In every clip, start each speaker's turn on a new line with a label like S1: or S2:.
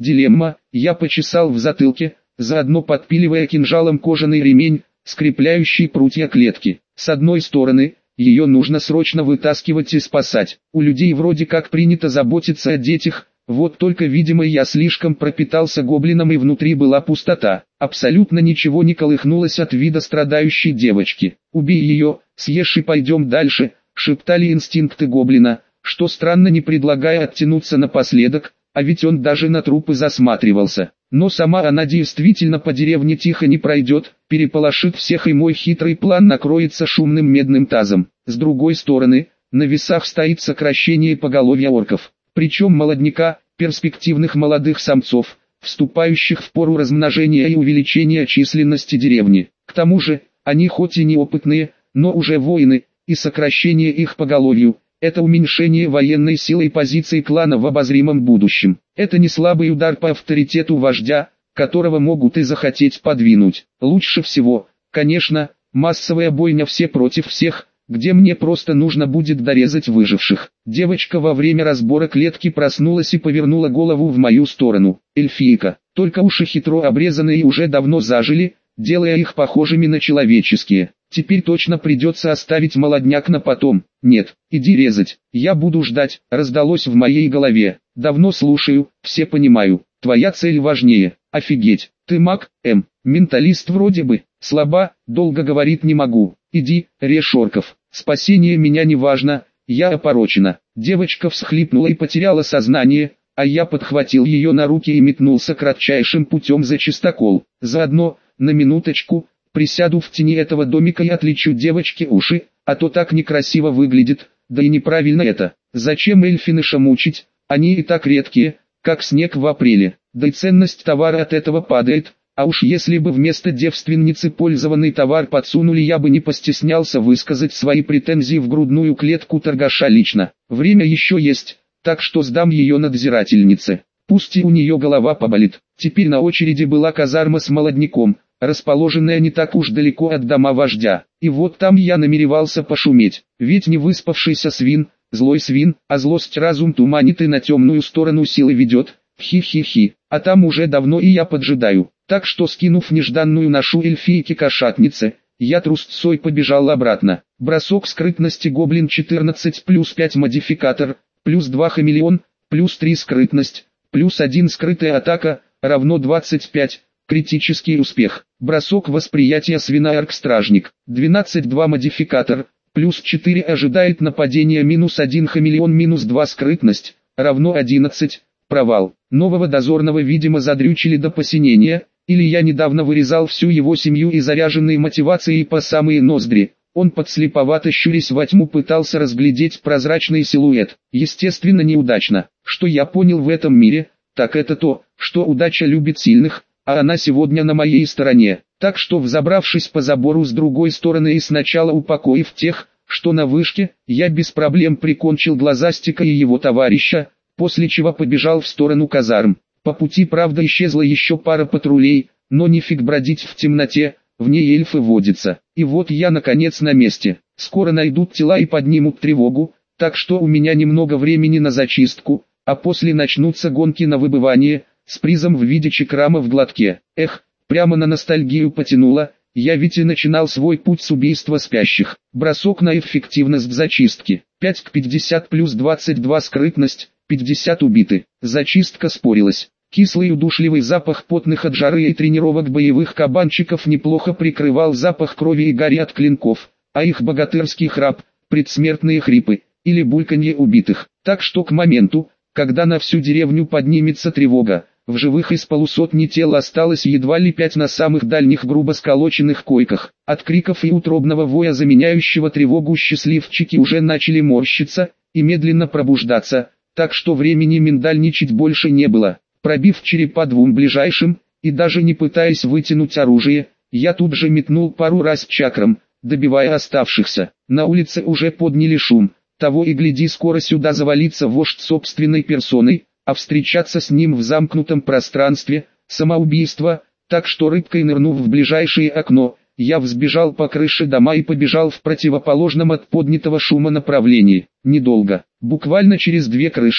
S1: Дилемма. Я почесал в затылке, заодно подпиливая кинжалом кожаный ремень, скрепляющий прутья клетки. С одной стороны, ее нужно срочно вытаскивать и спасать. У людей вроде как принято заботиться о детях, вот только видимо я слишком пропитался гоблином и внутри была пустота. Абсолютно ничего не колыхнулось от вида страдающей девочки. «Убей ее, съешь и пойдем дальше», — шептали инстинкты гоблина, что странно, не предлагая оттянуться напоследок, а ведь он даже на трупы засматривался. Но сама она действительно по деревне тихо не пройдет, переполошит всех, и мой хитрый план накроется шумным медным тазом. С другой стороны, на весах стоит сокращение поголовья орков, причем молодняка, перспективных молодых самцов, вступающих в пору размножения и увеличения численности деревни. К тому же, они хоть и неопытные, но уже воины, и сокращение их поголовью – это уменьшение военной силы и позиций клана в обозримом будущем. Это не слабый удар по авторитету вождя, которого могут и захотеть подвинуть. Лучше всего, конечно, массовая бойня все против всех, где мне просто нужно будет дорезать выживших. Девочка во время разбора клетки проснулась и повернула голову в мою сторону. Эльфийка, только уши хитро обрезанные и уже давно зажили, делая их похожими на человеческие. Теперь точно придется оставить молодняк на потом. Нет, иди резать, я буду ждать, раздалось в моей голове. Давно слушаю, все понимаю, твоя цель важнее. Офигеть, ты маг, менталист вроде бы, слаба, долго говорить не могу. Иди, режь орков, спасение меня не важно, я опорочена. Девочка всхлипнула и потеряла сознание, а я подхватил ее на руки и метнулся кратчайшим путем за чистокол. Заодно, на минуточку, присяду в тени этого домика и отличу девочке уши, а то так некрасиво выглядит, да и неправильно это. Зачем эльфиныша мучить, они и так редкие, как снег в апреле, да и ценность товара от этого падает, а уж если бы вместо девственницы пользованный товар подсунули, я бы не постеснялся высказать свои претензии в грудную клетку торгаша лично. Время еще есть, так что сдам ее надзирательнице, пусть и у нее голова поболит. Теперь на очереди была казарма с молодняком, расположенная не так уж далеко от дома вождя. И вот там я намеревался пошуметь, ведь не выспавшийся свин, злой свин, а злость разум туманит и на темную сторону силы ведет, хи-хи-хи, а там уже давно и я поджидаю. Так что, скинув нежданную ношу эльфийки-кошатницы, я трусцой побежал обратно. Бросок скрытности гоблин 14 плюс 5 модификатор, плюс 2 хамелеон, плюс 3 скрытность, плюс 1 скрытая атака, равно 25. Критический успех. Бросок восприятия свинарк-стражник. 12-2 модификатор. Плюс 4 ожидает нападения, минус 1 хамелеон, минус 2 скрытность. Равно 11. Провал. Нового дозорного видимо задрючили до посинения, или я недавно вырезал всю его семью и заряженной мотивацией по самые ноздри. Он подслеповато щурясь во тьму пытался разглядеть прозрачный силуэт. Естественно неудачно. Что я понял в этом мире, так это то, что удача любит сильных, а она сегодня на моей стороне. Так что, взобравшись по забору с другой стороны и сначала упокоив тех, что на вышке, я без проблем прикончил Глазастика и его товарища, после чего побежал в сторону казарм. По пути, правда, исчезла еще пара патрулей, но нифиг бродить в темноте, в ней эльфы водятся. И вот я наконец на месте. Скоро найдут тела и поднимут тревогу, так что у меня немного времени на зачистку, а после начнутся гонки на выбывание, с призом в виде чакрама в глотке. Эх, прямо на ностальгию потянуло, я ведь и начинал свой путь с убийства спящих. Бросок на эффективность зачистки. 5 к 50 плюс 22 скрытность, 50 убиты. Зачистка спорилась. Кислый удушливый запах потных от жары и тренировок боевых кабанчиков неплохо прикрывал запах крови и гари от клинков, а их богатырский храп, предсмертные хрипы, или бульканье убитых. Так что к моменту, когда на всю деревню поднимется тревога, в живых из полусотни тел осталось едва ли 5 на самых дальних грубо сколоченных койках. От криков и утробного воя, заменяющего тревогу, счастливчики уже начали морщиться и медленно пробуждаться, так что времени миндальничать больше не было. Пробив черепа двум ближайшим, и даже не пытаясь вытянуть оружие, я тут же метнул пару раз чакрам, добивая оставшихся. На улице уже подняли шум, того и гляди скоро сюда завалится вождь собственной персоной, а встречаться с ним в замкнутом пространстве – самоубийство, так что рыбкой нырнув в ближайшее окно, я взбежал по крыше дома и побежал в противоположном от поднятого шума направлении. Недолго, буквально через 2 крыши,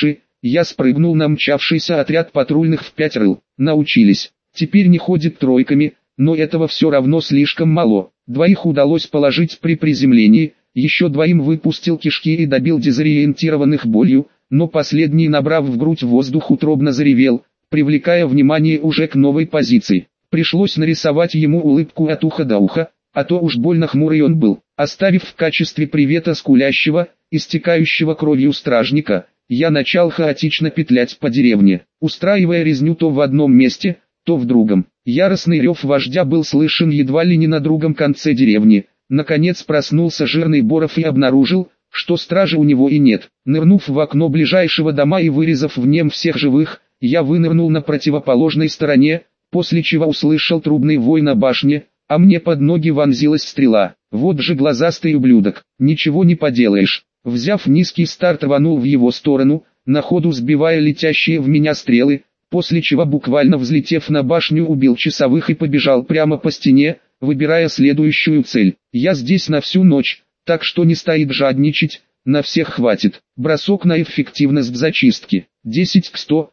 S1: Я спрыгнул на мчавшийся отряд патрульных в 5 рыл. Научились. Теперь не ходит тройками, но этого все равно слишком мало. 2 удалось положить при приземлении, еще 2 выпустил кишки и добил дезориентированных болью, но последний, набрав в грудь воздух, утробно заревел, привлекая внимание уже к новой позиции. Пришлось нарисовать ему улыбку от уха до уха, а то уж больно хмурый он был. Оставив в качестве привета скулящего, истекающего кровью стражника, я начал хаотично петлять по деревне, устраивая резню то в одном месте, то в другом. Яростный рев вождя был слышен едва ли не на другом конце деревни. Наконец проснулся жирный Боров и обнаружил, что стражи у него и нет. Нырнув в окно ближайшего дома и вырезав в нем всех живых, я вынырнул на противоположной стороне, после чего услышал трубный вой на башне, а мне под ноги вонзилась стрела. Вот же глазастый ублюдок, ничего не поделаешь. Взяв низкий старт, рванул в его сторону, на ходу сбивая летящие в меня стрелы, после чего, буквально взлетев на башню, убил часовых и побежал прямо по стене, выбирая следующую цель. Я здесь на всю ночь, так что не стоит жадничать, на всех хватит. Бросок на эффективность зачистки. 10 к 100,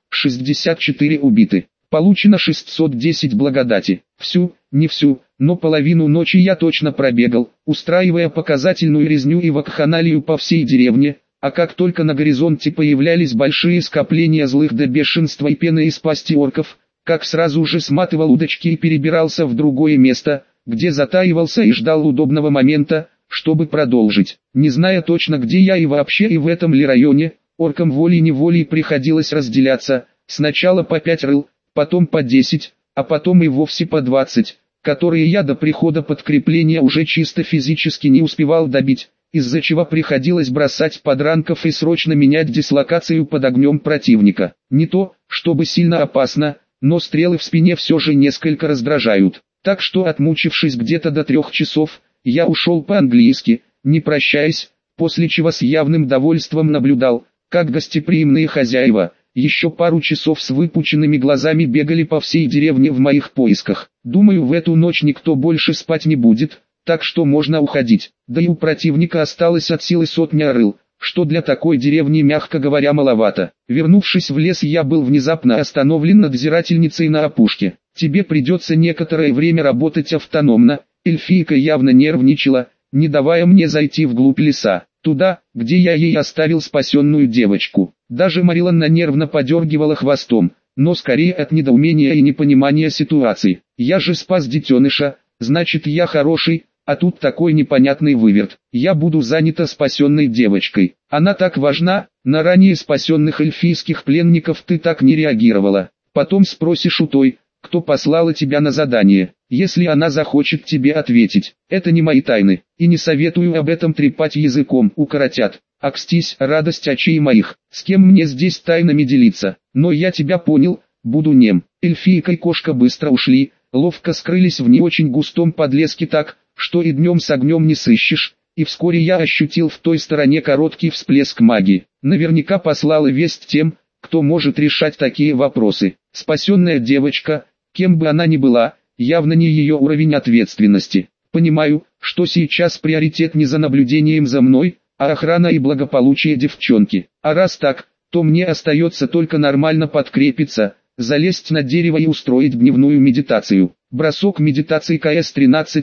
S1: 64 убиты. Получено 610 благодати. Всю, не всю, но половину ночи я точно пробегал, устраивая показательную резню и вакханалию по всей деревне, а как только на горизонте появлялись большие скопления злых до бешенства и пены из пасти орков, как сразу же сматывал удочки и перебирался в другое место, где затаивался и ждал удобного момента, чтобы продолжить. Не зная точно, где я и вообще и в этом ли районе, оркам волей-неволей приходилось разделяться, сначала по 5 рыл, потом по 10, а потом и вовсе по 20, которые я до прихода подкрепления уже чисто физически не успевал добить, из-за чего приходилось бросать подранков и срочно менять дислокацию под огнем противника. Не то, чтобы сильно опасно, но стрелы в спине все же несколько раздражают. Так что, отмучившись где-то до 3 часов, я ушел по-английски, не прощаясь, после чего с явным довольством наблюдал, как гостеприимные хозяева еще пару часов с выпученными глазами бегали по всей деревне в моих поисках. Думаю, в эту ночь никто больше спать не будет, так что можно уходить. Да и у противника осталось от силы 100 рыл, что для такой деревни, мягко говоря, маловато. Вернувшись в лес, я был внезапно остановлен надзирательницей на опушке. Тебе придется некоторое время работать автономно. Эльфийка явно нервничала, не давая мне зайти вглубь леса, туда, где я ей оставил спасенную девочку. Даже Мариланна нервно подергивала хвостом, но скорее от недоумения и непонимания ситуации. Я же спас детеныша, значит я хороший, а тут такой непонятный выверт. Я буду занята спасенной девочкой. Она так важна, на ранее спасенных эльфийских пленников ты так не реагировала. Потом спросишь у той, кто послала тебя на задание, если она захочет тебе ответить. Это не мои тайны, и не советую об этом трепать языком, укоротят. Акстись, радость очей моих, с кем мне здесь тайнами делиться, но я тебя понял, буду нем. Эльфийка и кошка быстро ушли, ловко скрылись в не очень густом подлеске так, что и днем с огнем не сыщешь, и вскоре я ощутил в той стороне короткий всплеск магии. Наверняка послала весть тем, кто может решать такие вопросы. Спасенная девочка, кем бы она ни была, явно не ее уровень ответственности. Понимаю, что сейчас приоритет не за наблюдением за мной, а охрана и благополучие девчонки. А раз так, то мне остается только нормально подкрепиться, залезть на дерево и устроить дневную медитацию. Бросок медитации КС-13,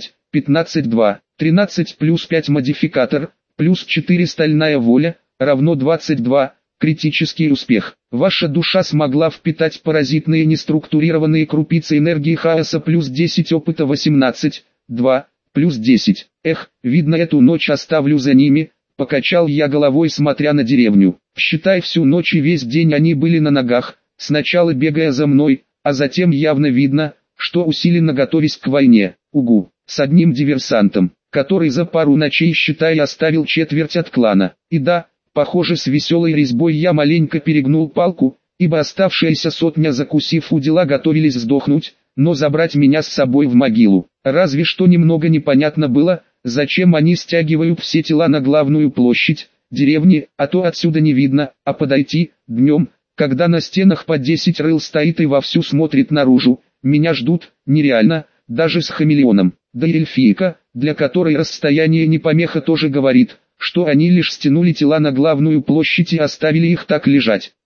S1: 15-2, 13 плюс 5 модификатор, плюс 4 стальная воля, равно 22, критический успех. Ваша душа смогла впитать паразитные неструктурированные крупицы энергии хаоса, плюс 10 опыта, 18, 2, плюс 10. Эх, видно, эту ночь оставлю за ними. Покачал я головой, смотря на деревню. Считай, всю ночь и весь день они были на ногах, сначала бегая за мной, а затем явно видно, что усиленно готовясь к войне. Угу, с одним диверсантом, который за пару ночей, считай, оставил четверть от клана. И да, похоже, с веселой резьбой я маленько перегнул палку, ибо оставшиеся сотня, закусив у дела, готовились сдохнуть, но забрать меня с собой в могилу. Разве что немного непонятно было, зачем они стягивают все тела на главную площадь деревни, а то отсюда не видно, а подойти, днем, когда на стенах по 10 рыл стоит и вовсю смотрит наружу, меня ждут, нереально, даже с хамелеоном. Да и эльфийка, для которой расстояние не помеха, тоже говорит, что они лишь стянули тела на главную площадь и оставили их так лежать.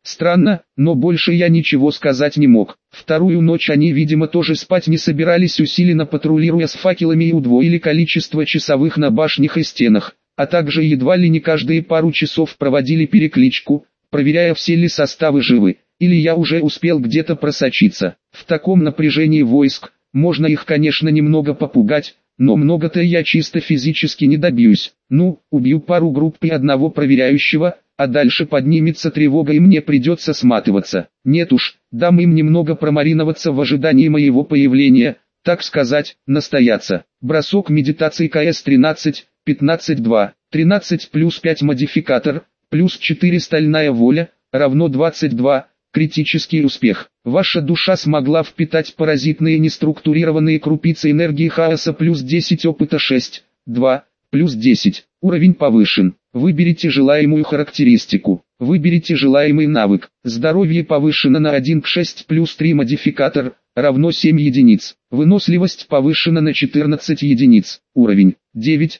S1: Странно, но больше я ничего сказать не мог. Вторую ночь они, видимо, тоже спать не собирались, усиленно патрулируя с факелами, и удвоили количество часовых на башнях и стенах, а также едва ли не каждые пару часов проводили перекличку, проверяя, все ли составы живы, или я уже успел где-то просочиться. В таком напряжении войск, можно их, конечно, немного попугать, но много-то я чисто физически не добьюсь. Ну, убью пару групп и одного проверяющего, а дальше поднимется тревога и мне придется сматываться. Нет уж, дам им немного промариноваться в ожидании моего появления, так сказать, настояться. Бросок медитации КС-13, 15-2, 13 плюс 5 модификатор, плюс 4 стальная воля, равно 22, критический успех. Ваша душа смогла впитать паразитные неструктурированные крупицы энергии хаоса, плюс 10 опыта 6, 2, плюс 10, уровень повышен. Выберите желаемую характеристику. Выберите желаемый навык. Здоровье повышено на 1 к 6 плюс 3 модификатор, равно 7 единиц. Выносливость повышена на 14 единиц. Уровень 9,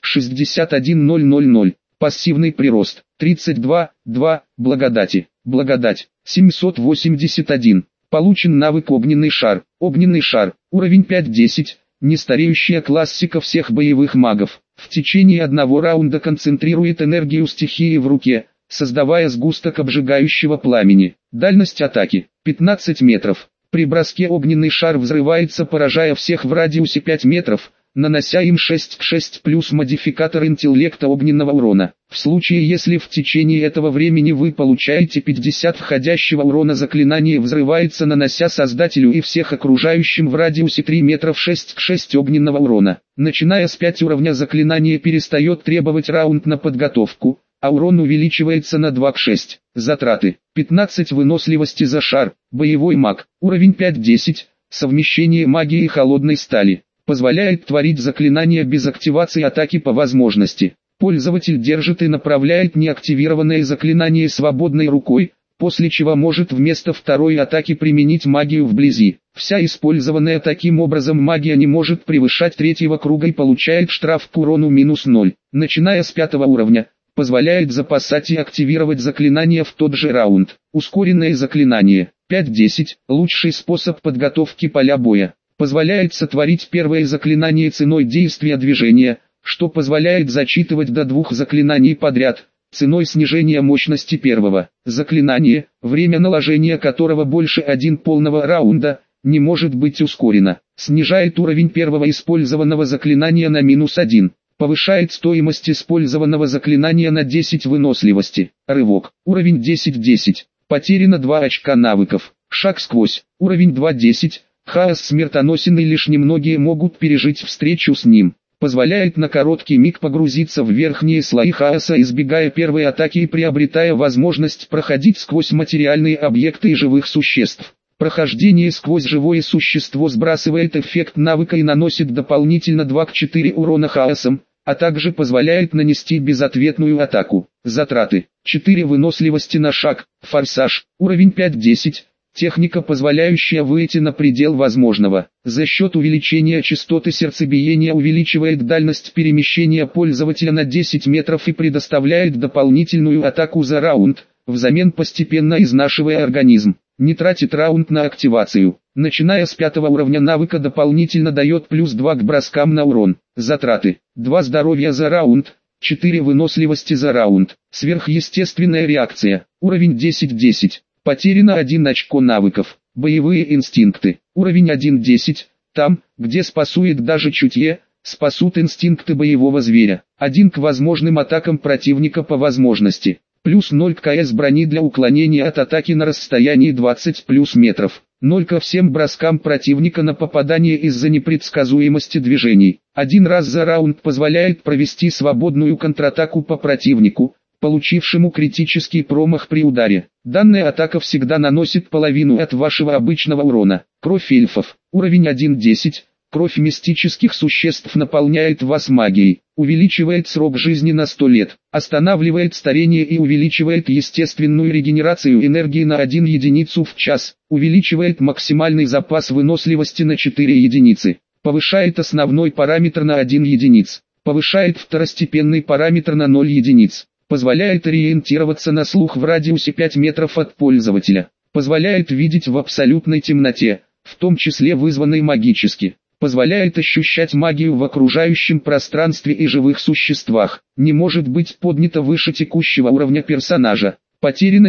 S1: 61000. Пассивный прирост 32, 2, благодати. Благодать 781. Получен навык огненный шар. Огненный шар, уровень 5-10, нестареющая классика всех боевых магов. В течение одного раунда концентрирует энергию стихии в руке, создавая сгусток обжигающего пламени. Дальность атаки 15 метров. При броске огненный шар взрывается, поражая всех в радиусе 5 метров, нанося им 6 к 6 плюс модификатор интеллекта огненного урона. В случае, если в течение этого времени вы получаете 50 входящего урона, заклинание взрывается, нанося создателю и всех окружающим в радиусе 3 метров 6 к 6 огненного урона. Начиная с 5 уровня заклинание перестает требовать раунд на подготовку, а урон увеличивается на 2 к 6. Затраты 15 выносливости за шар. Боевой маг, уровень 5-10, совмещение магии и холодной стали. Позволяет творить заклинания без активации атаки по возможности. Пользователь держит и направляет неактивированное заклинание свободной рукой, после чего может вместо второй атаки применить магию вблизи. Вся использованная таким образом магия не может превышать третьего круга и получает штраф к урону минус 0. Начиная с 5 уровня, позволяет запасать и активировать заклинания в тот же раунд. Ускоренное заклинание 5-10, лучший способ подготовки поля боя. Позволяет сотворить первое заклинание ценой действия движения, что позволяет зачитывать до 2 заклинаний подряд, ценой снижения мощности первого. Заклинание, время наложения которого больше 1 полного раунда, не может быть ускорено. Снижает уровень первого использованного заклинания на минус 1. Повышает стоимость использованного заклинания на 10 выносливости. Рывок, уровень 10-10. Потеряно 2 очка навыков. Шаг сквозь, уровень 2-10. Хаос смертоносен и лишь немногие могут пережить встречу с ним. Позволяет на короткий миг погрузиться в верхние слои хаоса, избегая первой атаки и приобретая возможность проходить сквозь материальные объекты и живых существ. Прохождение сквозь живое существо сбрасывает эффект навыка и наносит дополнительно 2 к 4 урона хаосом, а также позволяет нанести безответную атаку. Затраты 4 выносливости на шаг. Форсаж, уровень 5-10. Техника, позволяющая выйти на предел возможного. За счет увеличения частоты сердцебиения увеличивает дальность перемещения пользователя на 10 метров и предоставляет дополнительную атаку за раунд, взамен постепенно изнашивая организм. Не тратит раунд на активацию. Начиная с 5 уровня навыка дополнительно дает плюс 2 к броскам на урон. Затраты 2 здоровья за раунд, 4 выносливости за раунд. Сверхъестественная реакция. Уровень 10-10. Потеряно 1 очко навыков. Боевые инстинкты. Уровень 1-10. Там, где спасует даже чутье, спасут инстинкты боевого зверя. 1 к возможным атакам противника по возможности. Плюс 0 к КС брони для уклонения от атаки на расстоянии 20 плюс метров. 0 ко всем броскам противника на попадание из-за непредсказуемости движений. 1 раз за раунд позволяет провести свободную контратаку по противнику, получившему критический промах при ударе. Данная атака всегда наносит половину от вашего обычного урона. Кровь эльфов. Уровень 1-10. Кровь мистических существ наполняет вас магией. Увеличивает срок жизни на 100 лет. Останавливает старение и увеличивает естественную регенерацию энергии на 1 единицу в час. Увеличивает максимальный запас выносливости на 4 единицы. Повышает основной параметр на 1 единиц. Повышает второстепенный параметр на 0 единиц. Позволяет ориентироваться на слух в радиусе 5 метров от пользователя. Позволяет видеть в абсолютной темноте, в том числе вызванной магически. Позволяет ощущать магию в окружающем пространстве и живых существах. Не может быть поднято выше текущего уровня персонажа. Потеряно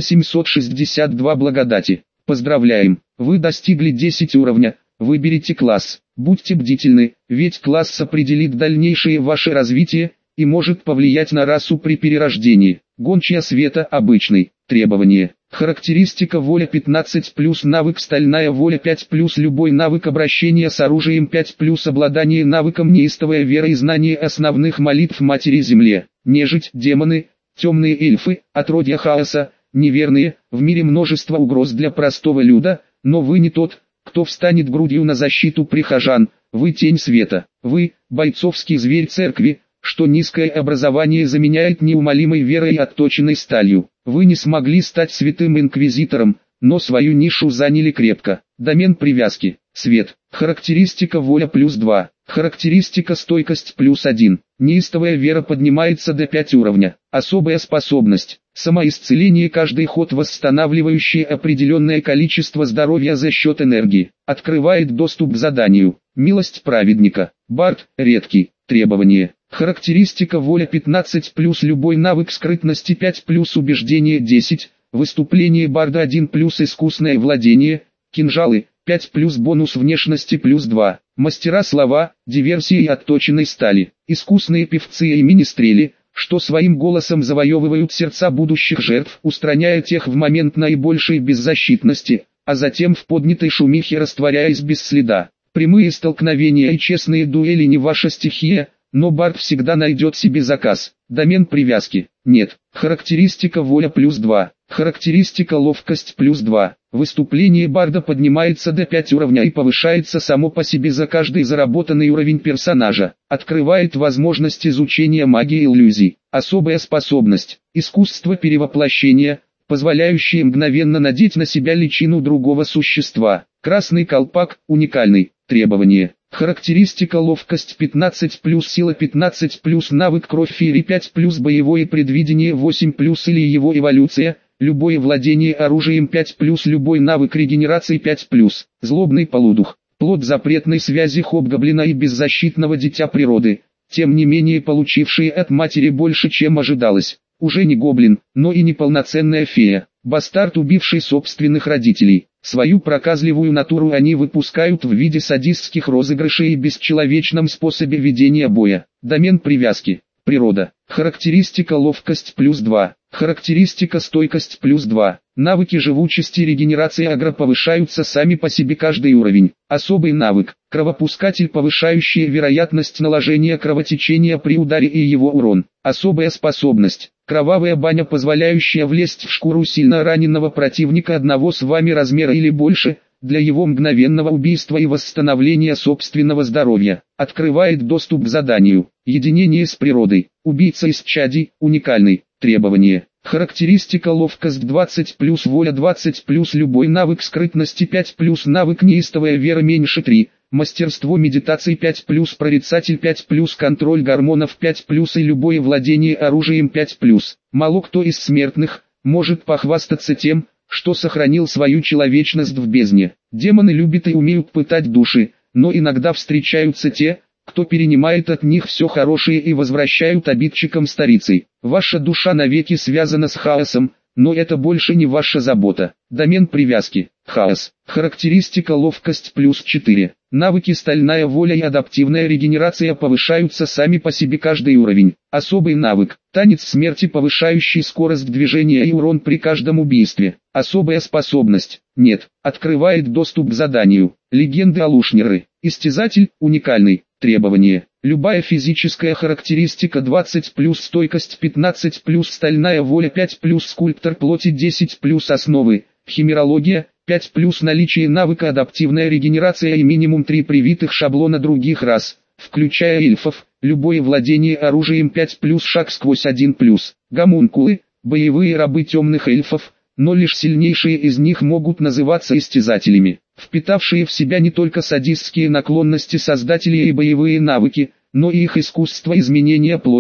S1: 762 благодати. Поздравляем, вы достигли 10 уровня. Выберите класс. Будьте бдительны, ведь класс определит дальнейшее ваше развитие и может повлиять на расу при перерождении. Гончая света обычный. Требования. Характеристика воля 15+, навык стальная воля 5+, любой навык обращения с оружием 5+, обладание навыком неистовая вера и знание основных молитв Матери Земле. Нежить, демоны, темные эльфы, отродья хаоса, неверные, в мире множество угроз для простого люда, но вы не тот, кто встанет грудью на защиту прихожан, вы тень света, вы, бойцовский зверь церкви, что низкое образование заменяет неумолимой верой и отточенной сталью. Вы не смогли стать святым инквизитором, но свою нишу заняли крепко. Домен привязки. Свет. Характеристика воля +2. Характеристика стойкость +1. Неистовая вера поднимается до 5 уровня. Особая способность. Самоисцеление каждый ход, восстанавливающее определенное количество здоровья за счет энергии. Открывает доступ к заданию. Милость праведника. Бард. Редкий. Требования. Характеристика воля 15+, любой навык скрытности 5+, убеждение 10, выступление барда 1+, искусное владение, кинжалы, 5+, бонус внешности +2, мастера слова, диверсии и отточенной стали, искусные певцы и министрели, что своим голосом завоевывают сердца будущих жертв, устраняя тех в момент наибольшей беззащитности, а затем в поднятой шумихе растворяясь без следа. Прямые столкновения и честные дуэли не ваша стихия, но бард всегда найдет себе заказ. Домен привязки. Нет. Характеристика воля +2. Характеристика ловкость +2. Выступление барда поднимается до 5 уровня и повышается само по себе за каждый заработанный уровень персонажа. Открывает возможность изучения магии иллюзий. Особая способность. Искусство перевоплощения, позволяющее мгновенно надеть на себя личину другого существа. Красный колпак, уникальный. Требования. Характеристика ловкость 15+, сила 15+, навык кровь феи 5+, боевое предвидение 8+, или его эволюция, любое владение оружием 5+, любой навык регенерации 5+, злобный полудух, плод запретной связи хобгоблина и беззащитного дитя природы, тем не менее получившие от матери больше, чем ожидалось, уже не гоблин, но и не полноценная фея, бастард, убивший собственных родителей. Свою проказливую натуру они выпускают в виде садистских розыгрышей и бесчеловечном способе ведения боя. Домен привязки. Природа. Характеристика ловкость +2. Характеристика стойкость +2. Навыки живучести и регенерации агро повышаются сами по себе каждый уровень. Особый навык. Кровопускатель, повышающий вероятность наложения кровотечения при ударе и его урон. Особая способность. Кровавая баня, позволяющая влезть в шкуру сильно раненого противника одного с вами размера или больше, для его мгновенного убийства и восстановления собственного здоровья. Открывает доступ к заданию. Единение с природой. Убийца из чади, уникальный. Требования. Характеристика ловкость 20+, воля 20+, любой навык скрытности 5+, навык неистовая вера меньше 3, мастерство медитации 5+, прорицатель 5+, контроль гормонов 5+, и любое владение оружием 5+. Мало кто из смертных может похвастаться тем, что сохранил свою человечность в бездне. Демоны любят и умеют пытать души, но иногда встречаются те, кто перенимает от них все хорошее и возвращают обидчикам старицей. Ваша душа навеки связана с хаосом, но это больше не ваша забота. Домен привязки. Хаос. Характеристика ловкость +4. Навыки стальная воля и адаптивная регенерация повышаются сами по себе каждый уровень. Особый навык. Танец смерти, повышающий скорость движения и урон при каждом убийстве. Особая способность. Нет. Открывает доступ к заданию. Легенды Алушнеры. Истязатель, уникальный. Требования. Любая физическая характеристика 20+, стойкость 15+, стальная воля 5+, скульптор плоти 10+, основы, химерология, 5+, наличие навыка адаптивная регенерация и минимум 3 привитых шаблона других рас, включая эльфов, любое владение оружием 5+, шаг сквозь 1+, гомункулы, боевые рабы темных эльфов, но лишь сильнейшие из них могут называться истязателями, впитавшие в себя не только садистские наклонности создателей и боевые навыки, но и их искусство изменения плоти,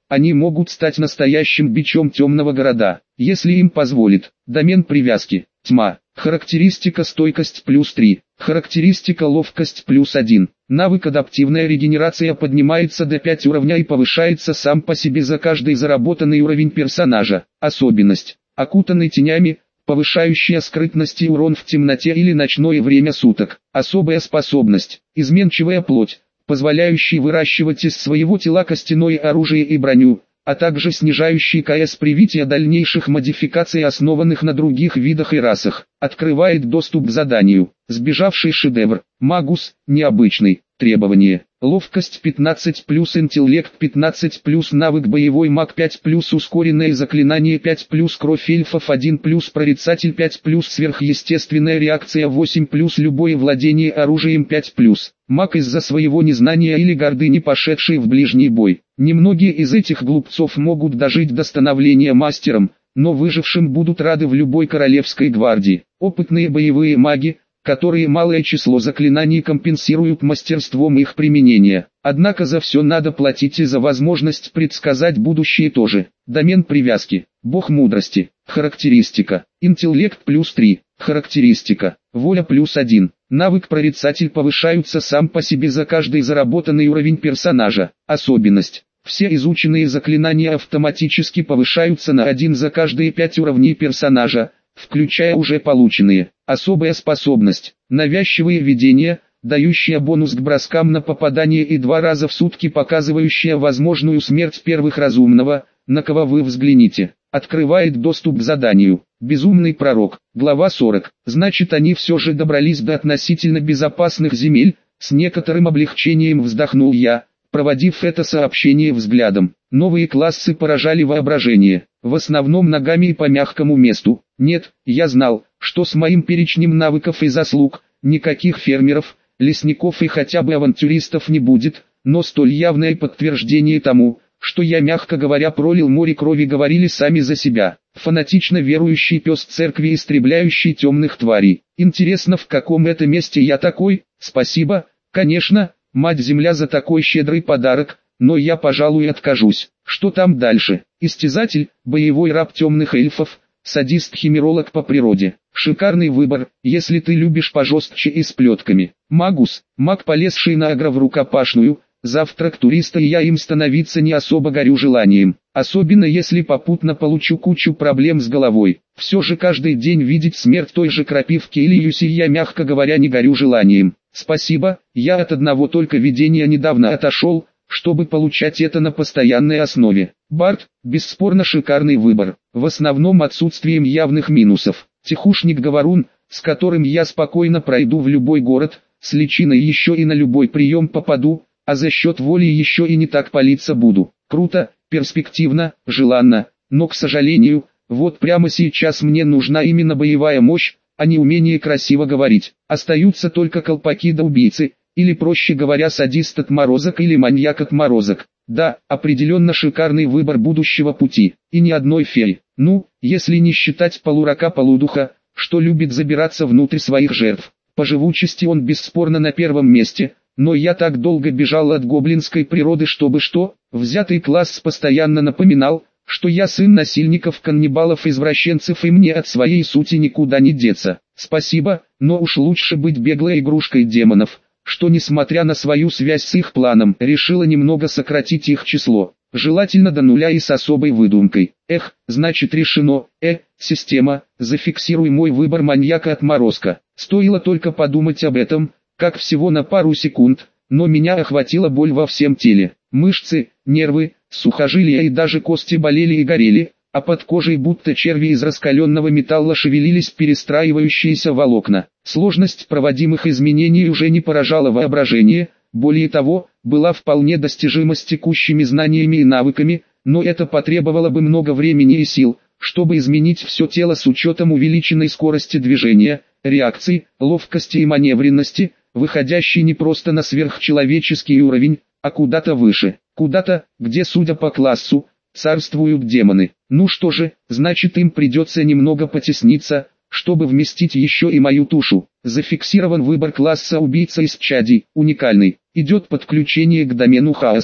S1: они могут стать настоящим бичом темного города, если им позволит. Домен привязки. Тьма. Характеристика стойкость +3. Характеристика ловкость +1. Навык адаптивная регенерация поднимается до 5 уровня и повышается сам по себе за каждый заработанный уровень персонажа. Особенность. Окутанный тенями, повышающая скрытность и урон в темноте или ночное время суток. Особая способность. Изменчивая плоть, позволяющий выращивать из своего тела костяное оружие и броню, а также снижающий КС привития дальнейших модификаций, основанных на других видах и расах. Открывает доступ к заданию. Сбежавший шедевр. Магус, необычный. Требования. Ловкость 15+, интеллект 15+, навык боевой маг 5+, ускоренное заклинание 5+, кровь эльфов 1+, прорицатель 5+, сверхъестественная реакция 8+, любое владение оружием 5+. Маг из-за своего незнания или гордыни, пошедший в ближний бой. Немногие из этих глупцов могут дожить до становления мастером, но выжившим будут рады в любой королевской гвардии. Опытные боевые маги, которые малое число заклинаний компенсируют мастерством их применения. Однако за все надо платить и за возможность предсказать будущее тоже. Домен привязки. Бог мудрости. Характеристика. Интеллект +3. Характеристика. Воля +1. Навык прорицатель повышаются сам по себе за каждый заработанный уровень персонажа. Особенность. Все изученные заклинания автоматически повышаются на 1 за каждые 5 уровней персонажа, включая уже полученные. Особая способность. Навязчивые видения, дающие бонус к броскам на попадание и 2 раза в сутки показывающая возможную смерть первых разумного, на кого вы взгляните. Открывает доступ к заданию. Безумный пророк. Глава 40. Значит, они все же добрались до относительно безопасных земель. С некоторым облегчением вздохнул я, проводив это сообщение взглядом. Новые классы поражали воображение, в основном ногами и по мягкому месту. Нет, я знал, что с моим перечнем навыков и заслуг, никаких фермеров, лесников и хотя бы авантюристов не будет, но столь явное подтверждение тому, что я, мягко говоря, пролил море крови, говорили сами за себя. Фанатично верующий пес церкви, истребляющий темных тварей. Интересно, в каком это месте я такой? Спасибо, конечно, Мать-Земля, за такой щедрый подарок, но я, пожалуй, откажусь. Что там дальше? Истязатель, боевой раб темных эльфов, садист-химеролог по природе. Шикарный выбор, если ты любишь пожестче и с плетками. Магус, маг, полезший на агро в рукопашную. Завтрак туриста, и я им становиться не особо горю желанием. Особенно если попутно получу кучу проблем с головой. Все же каждый день видеть смерть той же крапивки или юси я, мягко говоря, не горю желанием. Спасибо, я от одного только видения недавно отошел, чтобы получать это на постоянной основе. Бард, бесспорно шикарный выбор, в основном отсутствием явных минусов. Тихушник-говорун, с которым я спокойно пройду в любой город, с личиной еще и на любой прием попаду, а за счет воли еще и не так палиться буду. Круто, перспективно, желанно, но, к сожалению, вот прямо сейчас мне нужна именно боевая мощь, а не умение красиво говорить. Остаются только колпаки да убийцы, или, проще говоря, садист-отморозок или маньяк-отморозок. Да, определенно шикарный выбор будущего пути, и ни одной феи. Ну, если не считать полурака-полудуха, что любит забираться внутрь своих жертв. По живучести он бесспорно на первом месте, но я так долго бежал от гоблинской природы, чтобы что, взятый класс постоянно напоминал, что я сын насильников, каннибалов, извращенцев, и мне от своей сути никуда не деться. Спасибо, но уж лучше быть беглой игрушкой демонов, что, несмотря на свою связь с их планом, решила немного сократить их число, желательно до 0 и с особой выдумкой. Эх, значит решено. Система, зафиксируй мой выбор маньяка-отморозка. Стоило только подумать об этом, как всего на пару секунд, но меня охватила боль во всем теле. Мышцы, нервы, сухожилия и даже кости болели и горели, а под кожей будто черви из раскаленного металла шевелились перестраивающиеся волокна. Сложность проводимых изменений уже не поражала воображение, более того, была вполне достижима с текущими знаниями и навыками, но это потребовало бы много времени и сил, чтобы изменить все тело с учетом увеличенной скорости движения, реакций, ловкости и маневренности, выходящей не просто на сверхчеловеческий уровень, а куда-то выше, куда-то, где, судя по классу, царствуют демоны. Ну что же, значит, им придется немного потесниться, чтобы вместить еще и мою тушу. Зафиксирован выбор класса убийца из чади, уникальный, идет подключение к домену хаоса.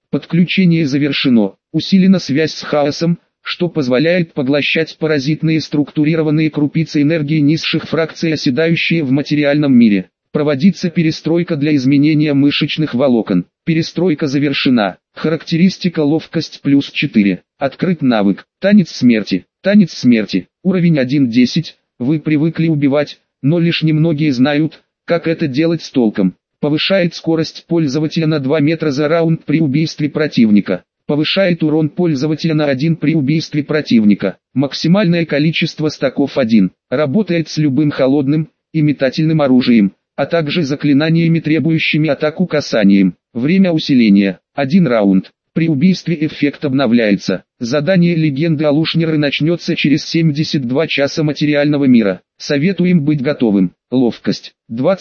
S1: Подключение завершено. Усилена связь с хаосом, что позволяет поглощать паразитные структурированные крупицы энергии низших фракций, оседающие в материальном мире. Проводится перестройка для изменения мышечных волокон. Перестройка завершена. Характеристика ловкость плюс 4. Открыт навык. Танец смерти. Танец смерти. Уровень 1.10. Вы привыкли убивать, но лишь немногие знают, как это делать с толком. Повышает скорость пользователя на 2 метра за раунд при убийстве противника. Повышает урон пользователя на 1 при убийстве противника. Максимальное количество стаков 1. Работает с любым холодным и метательным оружием, а также заклинаниями, требующими атаку касанием. Время усиления. 1 раунд. При убийстве эффект обновляется. Задание легенды Алушнеры начнется через 72 часа материального мира. Советуем быть готовым. Ловкость.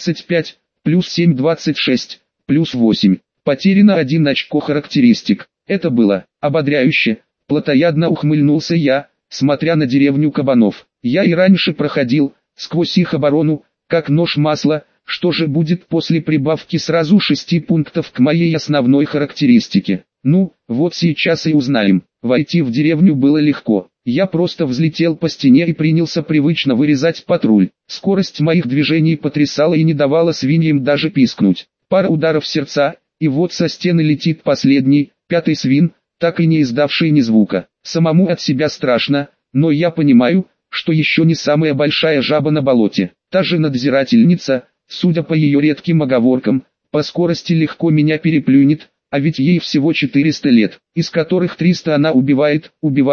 S1: 25, плюс 7 26, плюс 8. Потеряно 1 очко характеристик. Это было ободряюще. Плотоядно ухмыльнулся я, смотря на деревню кабанов. Я и раньше проходил сквозь их оборону, как нож масла. Что же будет после прибавки сразу 6 пунктов к моей основной характеристике? Ну, вот сейчас и узнаем. Войти в деревню было легко. Я просто взлетел по стене и принялся привычно вырезать патруль. Скорость моих движений потрясала и не давала свиньям даже пискнуть. Пара ударов сердца, и вот со стены летит последний, 5-й свин, так и не издавший ни звука. Самому от себя страшно, но я понимаю, что еще не самая большая жаба на болоте. Та же надзирательница, судя по ее редким оговоркам, по скорости легко меня переплюнет, а ведь ей всего 400 лет, из которых 300 она убивает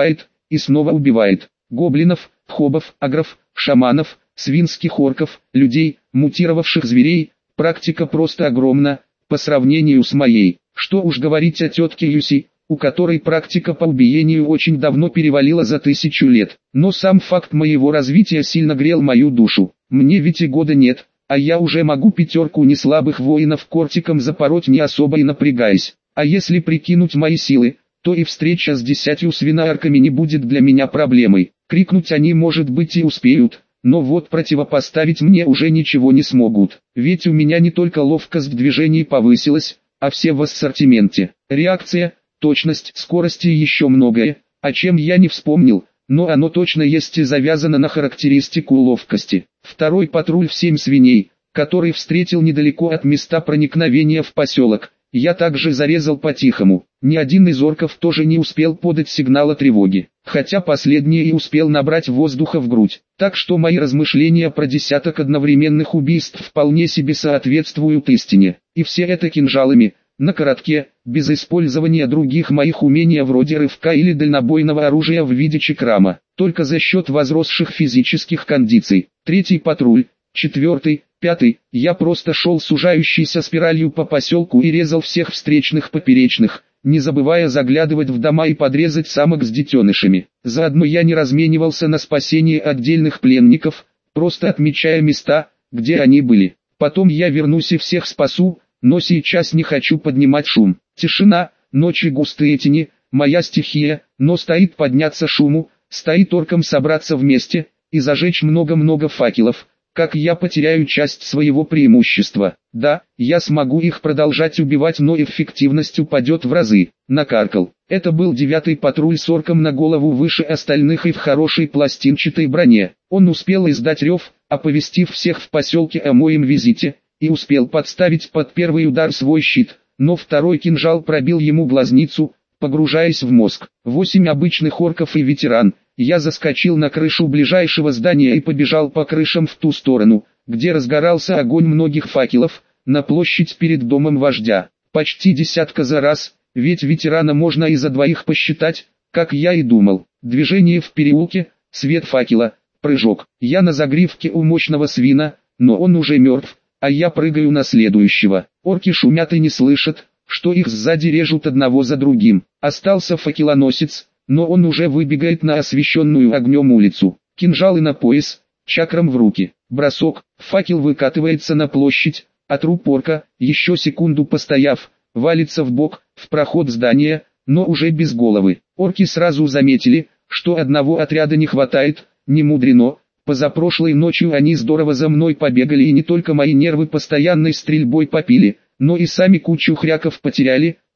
S1: и снова убивает. Гоблинов, хобов, агров, шаманов, свинских орков, людей, мутировавших зверей. Практика просто огромна, по сравнению с моей. Что уж говорить о тетке Юси, у которой практика по убиению очень давно перевалила за 1000 лет. Но сам факт моего развития сильно грел мою душу. Мне ведь и года нет, а я уже могу 5 неслабых воинов кортиком запороть, не особо и напрягаясь. А если прикинуть мои силы, то и встреча с 10 свиноарками не будет для меня проблемой. Крикнуть они, может быть, и успеют, но вот противопоставить мне уже ничего не смогут. Ведь у меня не только ловкость в движении повысилась, а все в ассортименте. Реакция, точность, скорость и еще многое, о чем я не вспомнил, но оно точно есть и завязано на характеристику ловкости. Второй патруль в 7 свиней, который встретил недалеко от места проникновения в поселок, я также зарезал по-тихому. Ни один из орков тоже не успел подать сигнала тревоги, хотя последний и успел набрать воздуха в грудь. Так что мои размышления про десяток одновременных убийств вполне себе соответствуют истине. И все это кинжалами, на коротке, без использования других моих умений вроде рывка или дальнобойного оружия в виде чакрама, только за счет возросших физических кондиций. Третий патруль, 4-й, 5-й, я просто шел сужающейся спиралью по поселку и резал всех встречных поперечных, не забывая заглядывать в дома и подрезать самок с детенышами. Заодно я не разменивался на спасение отдельных пленников, просто отмечая места, где они были. Потом я вернусь и всех спасу, но сейчас не хочу поднимать шум. Тишина, ночи, густые тени, моя стихия, но стоит подняться шуму, стоит оркам собраться вместе и зажечь много-много факелов, как я потеряю часть своего преимущества. Да, я смогу их продолжать убивать, но эффективность упадет в разы. Накаркал. Это был 9-й патруль с орком на голову выше остальных и в хорошей пластинчатой броне. Он успел издать рев, оповестив всех в поселке о моем визите, и успел подставить под первый удар свой щит, но второй кинжал пробил ему глазницу, погружаясь в мозг. 8 обычных орков и ветеран. Я заскочил на крышу ближайшего здания и побежал по крышам в ту сторону, где разгорался огонь многих факелов, на площадь перед домом вождя. Почти десятка за раз, ведь ветерана можно и за двоих посчитать, как я и думал. Движение в переулке, свет факела, прыжок. Я на загривке у мощного свина, но он уже мертв, а я прыгаю на следующего. Орки шумят и не слышат, что их сзади режут одного за другим. Остался факелоносец, но он уже выбегает на освещенную огнем улицу. Кинжалы на пояс, чакрам в руки. Бросок, факел выкатывается на площадь, а труп орка, еще секунду постояв, валится в бок, в проход здания, но уже без головы. Орки сразу заметили, что одного отряда не хватает, не мудрено. Позапрошлой ночью они здорово за мной побегали и не только мои нервы постоянной стрельбой попили, но и сами кучу хряков потеряли,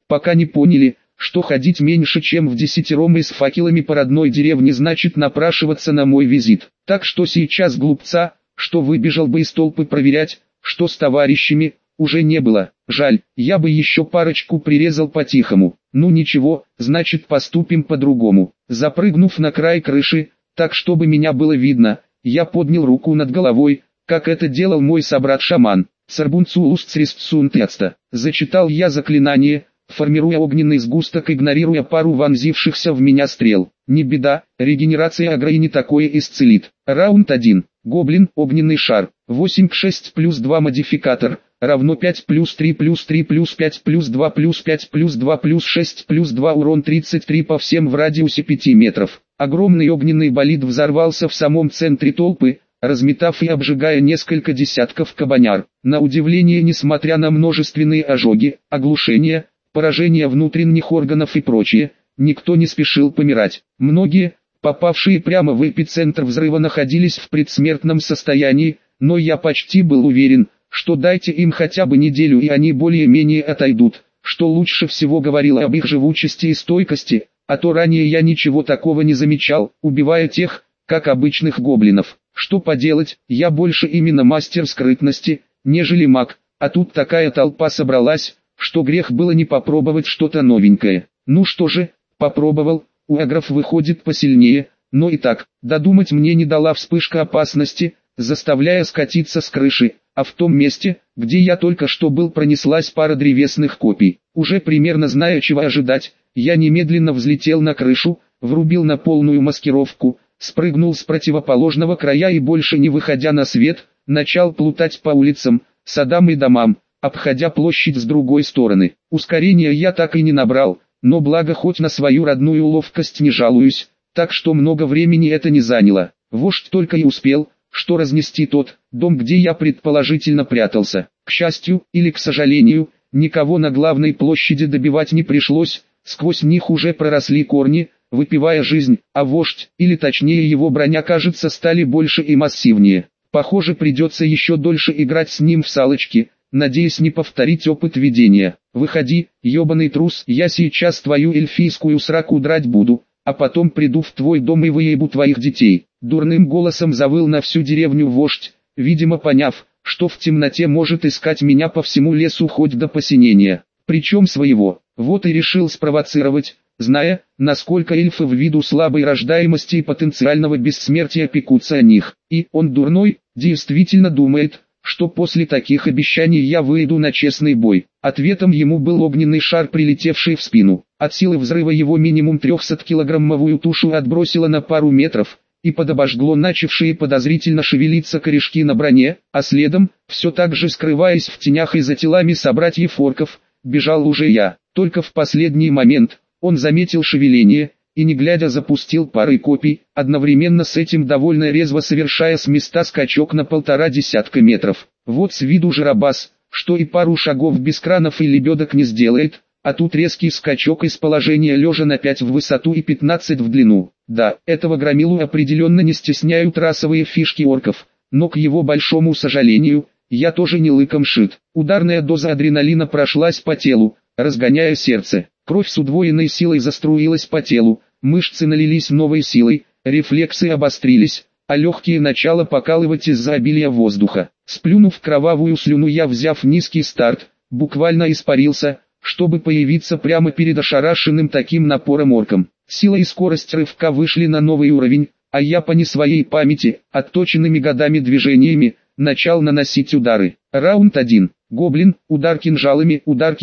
S1: пока не поняли, что ходить меньше чем в 10 и с факелами по родной деревне значит напрашиваться на мой визит. Так что сейчас глупца, что выбежал бы из толпы проверять, что с товарищами, уже не было. Жаль, я бы еще парочку прирезал по-тихому. Ну ничего, значит поступим по-другому. Запрыгнув на край крыши, так чтобы меня было видно, я поднял руку над головой, как это делал мой собрат-шаман. Царбунцулус-црестсунтяцта. Зачитал я заклинание, формируя огненный сгусток, игнорируя пару вонзившихся в меня стрел. Не беда, регенерация агро и не такое исцелит. Раунд 1. Гоблин, огненный шар. 8 к 6 плюс 2 модификатор, равно 5 плюс 3 плюс 3 плюс 5 плюс 2 плюс 5 плюс 2 плюс 6 плюс 2 урон 33 по всем в радиусе 5 метров. Огромный огненный болид взорвался в самом центре толпы, разметав и обжигая несколько десятков кабаняр. На удивление, несмотря на множественные ожоги, оглушения, поражение внутренних органов и прочее, никто не спешил помирать. Многие, попавшие прямо в эпицентр взрыва, находились в предсмертном состоянии, но я почти был уверен, что дайте им хотя бы неделю и они более-менее отойдут, что лучше всего говорило об их живучести и стойкости, а то ранее я ничего такого не замечал, убивая тех, как обычных гоблинов. Что поделать, я больше именно мастер скрытности, нежели маг, а тут такая толпа собралась, что грех было не попробовать что-то новенькое. Ну что же, попробовал, у агров выходит посильнее, но и так, додумать мне не дала вспышка опасности, заставляя скатиться с крыши, а в том месте, где я только что был, пронеслась пара древесных копий. Уже примерно зная, чего ожидать, я немедленно взлетел на крышу, врубил на полную маскировку, спрыгнул с противоположного края и, больше не выходя на свет, начал плутать по улицам, садам и домам, обходя площадь с другой стороны. Ускорения я так и не набрал, но благо хоть на свою родную ловкость не жалуюсь, так что много времени это не заняло. Вождь только и успел, что разнести тот дом, где я предположительно прятался. К счастью, или к сожалению, никого на главной площади добивать не пришлось, сквозь них уже проросли корни, выпивая жизнь, а вождь, или точнее его броня, кажется, стали больше и массивнее. Похоже, придется еще дольше играть с ним в салочки, надеясь не повторить опыт ведения. Выходи, ебаный трус, я сейчас твою эльфийскую сраку драть буду, а потом приду в твой дом и выебу твоих детей. Дурным голосом завыл на всю деревню вождь, видимо поняв, что в темноте может искать меня по всему лесу хоть до посинения. Причем своего. Вот и решил спровоцировать, зная, насколько эльфы ввиду слабой рождаемости и потенциального бессмертия пекутся о них. И он дурной, действительно думает, что после таких обещаний я выйду на честный бой. Ответом ему был огненный шар, прилетевший в спину. От силы взрыва его минимум 300-килограммовую тушу отбросило на пару метров, и подобожгло начавшие подозрительно шевелиться корешки на броне, а следом, все так же скрываясь в тенях и за телами собратьев орков, бежал уже я. Только в последний момент он заметил шевеление и, не глядя, запустил парой копий, одновременно с этим довольно резво совершая с места скачок на 1,5 десятка метров. Вот с виду жиробас, что и пару шагов без кранов и лебедок не сделает, а тут резкий скачок из положения лежа на 5 в высоту и 15 в длину. Да, этого громилу определенно не стесняют расовые фишки орков, но к его большому сожалению, я тоже не лыком шит. Ударная доза адреналина прошлась по телу, разгоняя сердце. Кровь с удвоенной силой заструилась по телу, мышцы налились новой силой, рефлексы обострились, а легкие начало покалывать из-за обилия воздуха. Сплюнув кровавую слюну, я, взяв низкий старт, буквально испарился, чтобы появиться прямо перед ошарашенным таким напором орком. Сила и скорость рывка вышли на новый уровень, а я по не своей памяти, отточенными годами движениями, начал наносить удары. Раунд 1. Гоблин, удар кинжалами,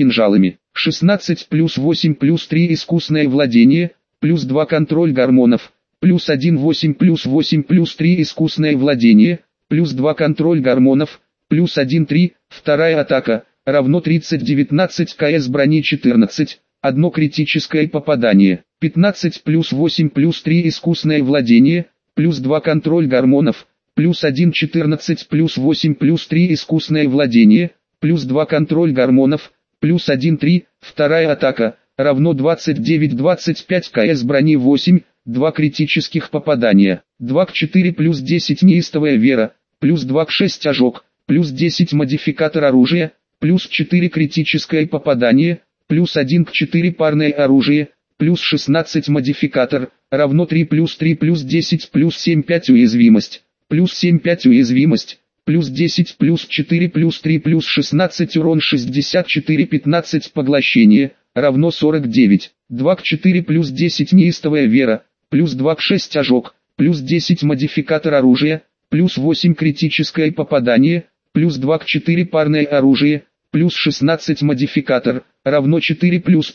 S1: 16 плюс 8 плюс 3 искусное владение, плюс 2 контроль гормонов, плюс 1 8 плюс 8 плюс 3 искусное владение, плюс 2 контроль гормонов, плюс 1 3, вторая атака, равно 30 19 КС брони 14, одно критическое попадание, 15 плюс 8 плюс 3 искусное владение, плюс 2 контроль гормонов, плюс 1 14 плюс 8 плюс 3 искусное владение, плюс 2 контроль гормонов, плюс 1 3, вторая атака, равно 29-25 КС брони 8, 2 критических попадания, 2 к 4 плюс 10 неистовая вера, плюс 2 к 6 ожог, плюс 10 модификатор оружия, плюс 4 критическое попадание, плюс 1 к 4 парное оружие, плюс 16 модификатор, равно 3 плюс 10 плюс 7 5 уязвимость, плюс 7 5 уязвимость, плюс 10 плюс 4 плюс 3 плюс 16 урон 64 15 поглощение, равно 49, 2 к 4 плюс 10 неистовая вера, плюс 2 к 6 ожог, плюс 10 модификатор оружия, плюс 8 критическое попадание, плюс 2 к 4 парное оружие, плюс 16 модификатор, равно 4 плюс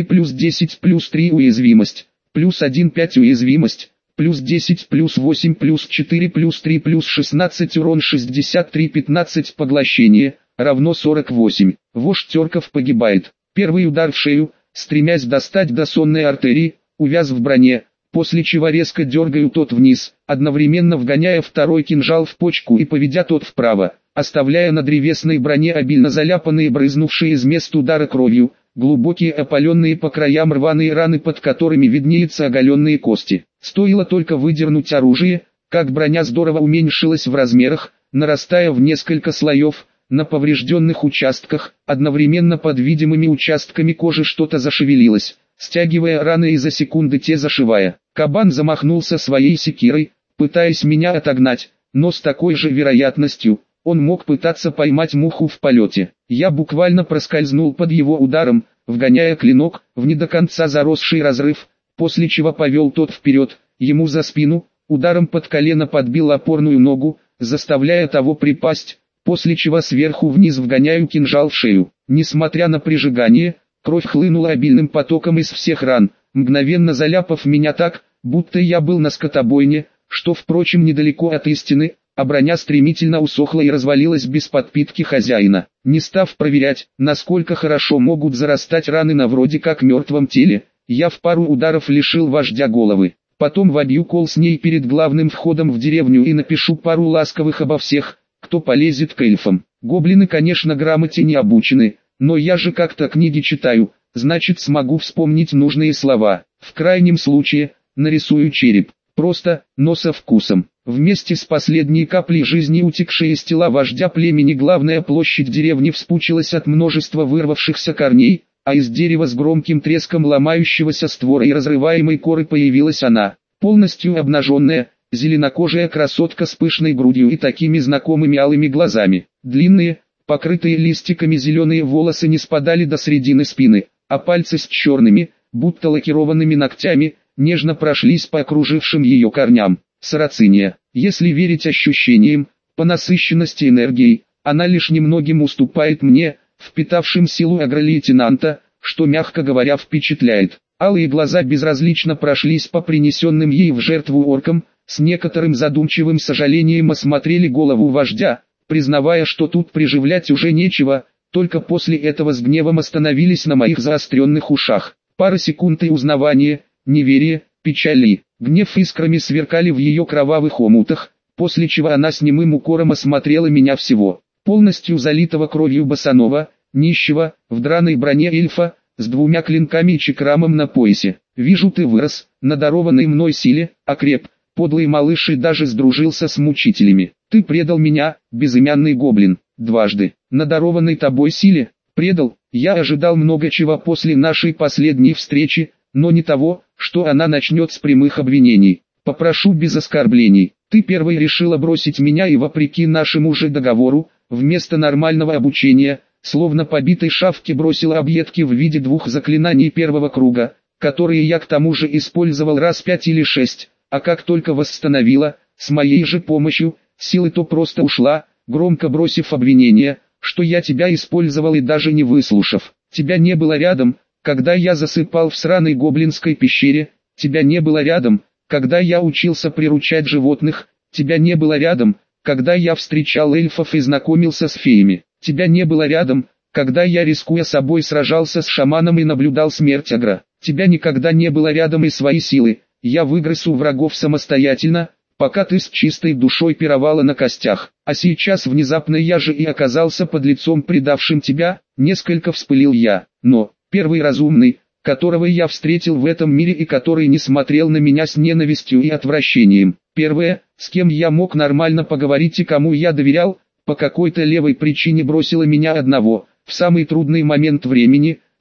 S1: 10 плюс 3 уязвимость, плюс 1 5 уязвимость, плюс 10 плюс 8 плюс 4 плюс 3 плюс 16 урон 63 15 поглощение, равно 48. Вождь орков погибает. Первый удар в шею, стремясь достать до сонной артерии, увяз в броне, после чего резко дергаю тот вниз, одновременно вгоняя второй кинжал в почку и поведя тот вправо, оставляя на древесной броне обильно заляпанные брызнувшие из мест удара кровью, глубокие опаленные по краям рваные раны, под которыми виднеются оголенные кости. Стоило только выдернуть оружие, как броня здорово уменьшилась в размерах, нарастая в несколько слоев. На поврежденных участках, одновременно под видимыми участками кожи что-то зашевелилось, стягивая раны и за секунды те зашивая. Кабан замахнулся своей секирой, пытаясь меня отогнать, но с такой же вероятностью, он мог пытаться поймать муху в полете. Я буквально проскользнул под его ударом, вгоняя клинок в не до конца заросший разрыв, после чего повел тот вперед, ему за спину, ударом под колено подбил опорную ногу, заставляя того припасть, после чего сверху вниз вгоняю кинжал в шею. Несмотря на прижигание, кровь хлынула обильным потоком из всех ран, мгновенно заляпав меня так, будто я был на скотобойне, что, впрочем, недалеко от истины, а броня стремительно усохла и развалилась без подпитки хозяина. Не став проверять, насколько хорошо могут зарастать раны на вроде как мертвом теле, я в пару ударов лишил вождя головы. Потом вобью кол с ней перед главным входом в деревню и напишу пару ласковых обо всех, кто полезет к эльфам. Гоблины, конечно, грамоте не обучены, но я же как-то книги читаю, значит смогу вспомнить нужные слова. В крайнем случае, нарисую череп, просто, но со вкусом. Вместе с последней каплей жизни, утекшей из тела вождя племени, главная площадь деревни вспучилась от множества вырвавшихся корней, а из дерева с громким треском ломающегося створа и разрываемой коры появилась она, полностью обнаженная, зеленокожая красотка с пышной грудью и такими знакомыми алыми глазами. Длинные, покрытые листиками зеленые волосы не спадали до середины спины, а пальцы с черными, будто лакированными ногтями, нежно прошлись по окружившим ее корням. Сарациния, если верить ощущениям, по насыщенности энергией, она лишь немногим уступает мне, впитавшим силу агролейтенанта, что, мягко говоря, впечатляет. Алые глаза безразлично прошлись по принесенным ей в жертву оркам, с некоторым задумчивым сожалением осмотрели голову вождя, признавая, что тут приживлять уже нечего, только после этого с гневом остановились на моих заостренных ушах. Пара секунд и узнавание, неверие, печали, гнев искрами сверкали в ее кровавых омутах, после чего она с немым укором осмотрела меня всего, полностью залитого кровью босонога, нищего, в драной броне эльфа, с двумя клинками и чекрамом на поясе. Вижу, ты вырос, на дарованной мной силе, окреп. Подлый малыш и даже сдружился с мучителями. Ты предал меня, безымянный гоблин, дважды. На дарованной тобой силе, предал. Я ожидал много чего после нашей последней встречи, но не того, что она начнет с прямых обвинений. Попрошу без оскорблений. Ты первый решила бросить меня и вопреки нашему же договору, вместо нормального обучения, словно побитой шавке бросила объедки в виде 2 заклинаний первого круга, которые я к тому же использовал раз 5 или 6. А как только восстановила, с моей же помощью, силы, то просто ушла, громко бросив обвинение, что я тебя использовал и даже не выслушав. Тебя не было рядом, когда я засыпал в сраной гоблинской пещере, тебя не было рядом, когда я учился приручать животных, тебя не было рядом, когда я встречал эльфов и знакомился с феями, тебя не было рядом, когда я, рискуя собой, сражался с шаманом и наблюдал смерть Агра, тебя никогда не было рядом, и свои силы я выгрыз у врагов самостоятельно, пока ты с чистой душой пировала на костях. А сейчас внезапно я же и оказался под лицом, предавшим тебя, несколько вспылил я. Но, первый разумный, которого я встретил в этом мире и который не смотрел на меня с ненавистью и отвращением. Первое, с кем я мог нормально поговорить и кому я доверял, по какой-то левой причине бросила меня одного, в самый трудный момент времени,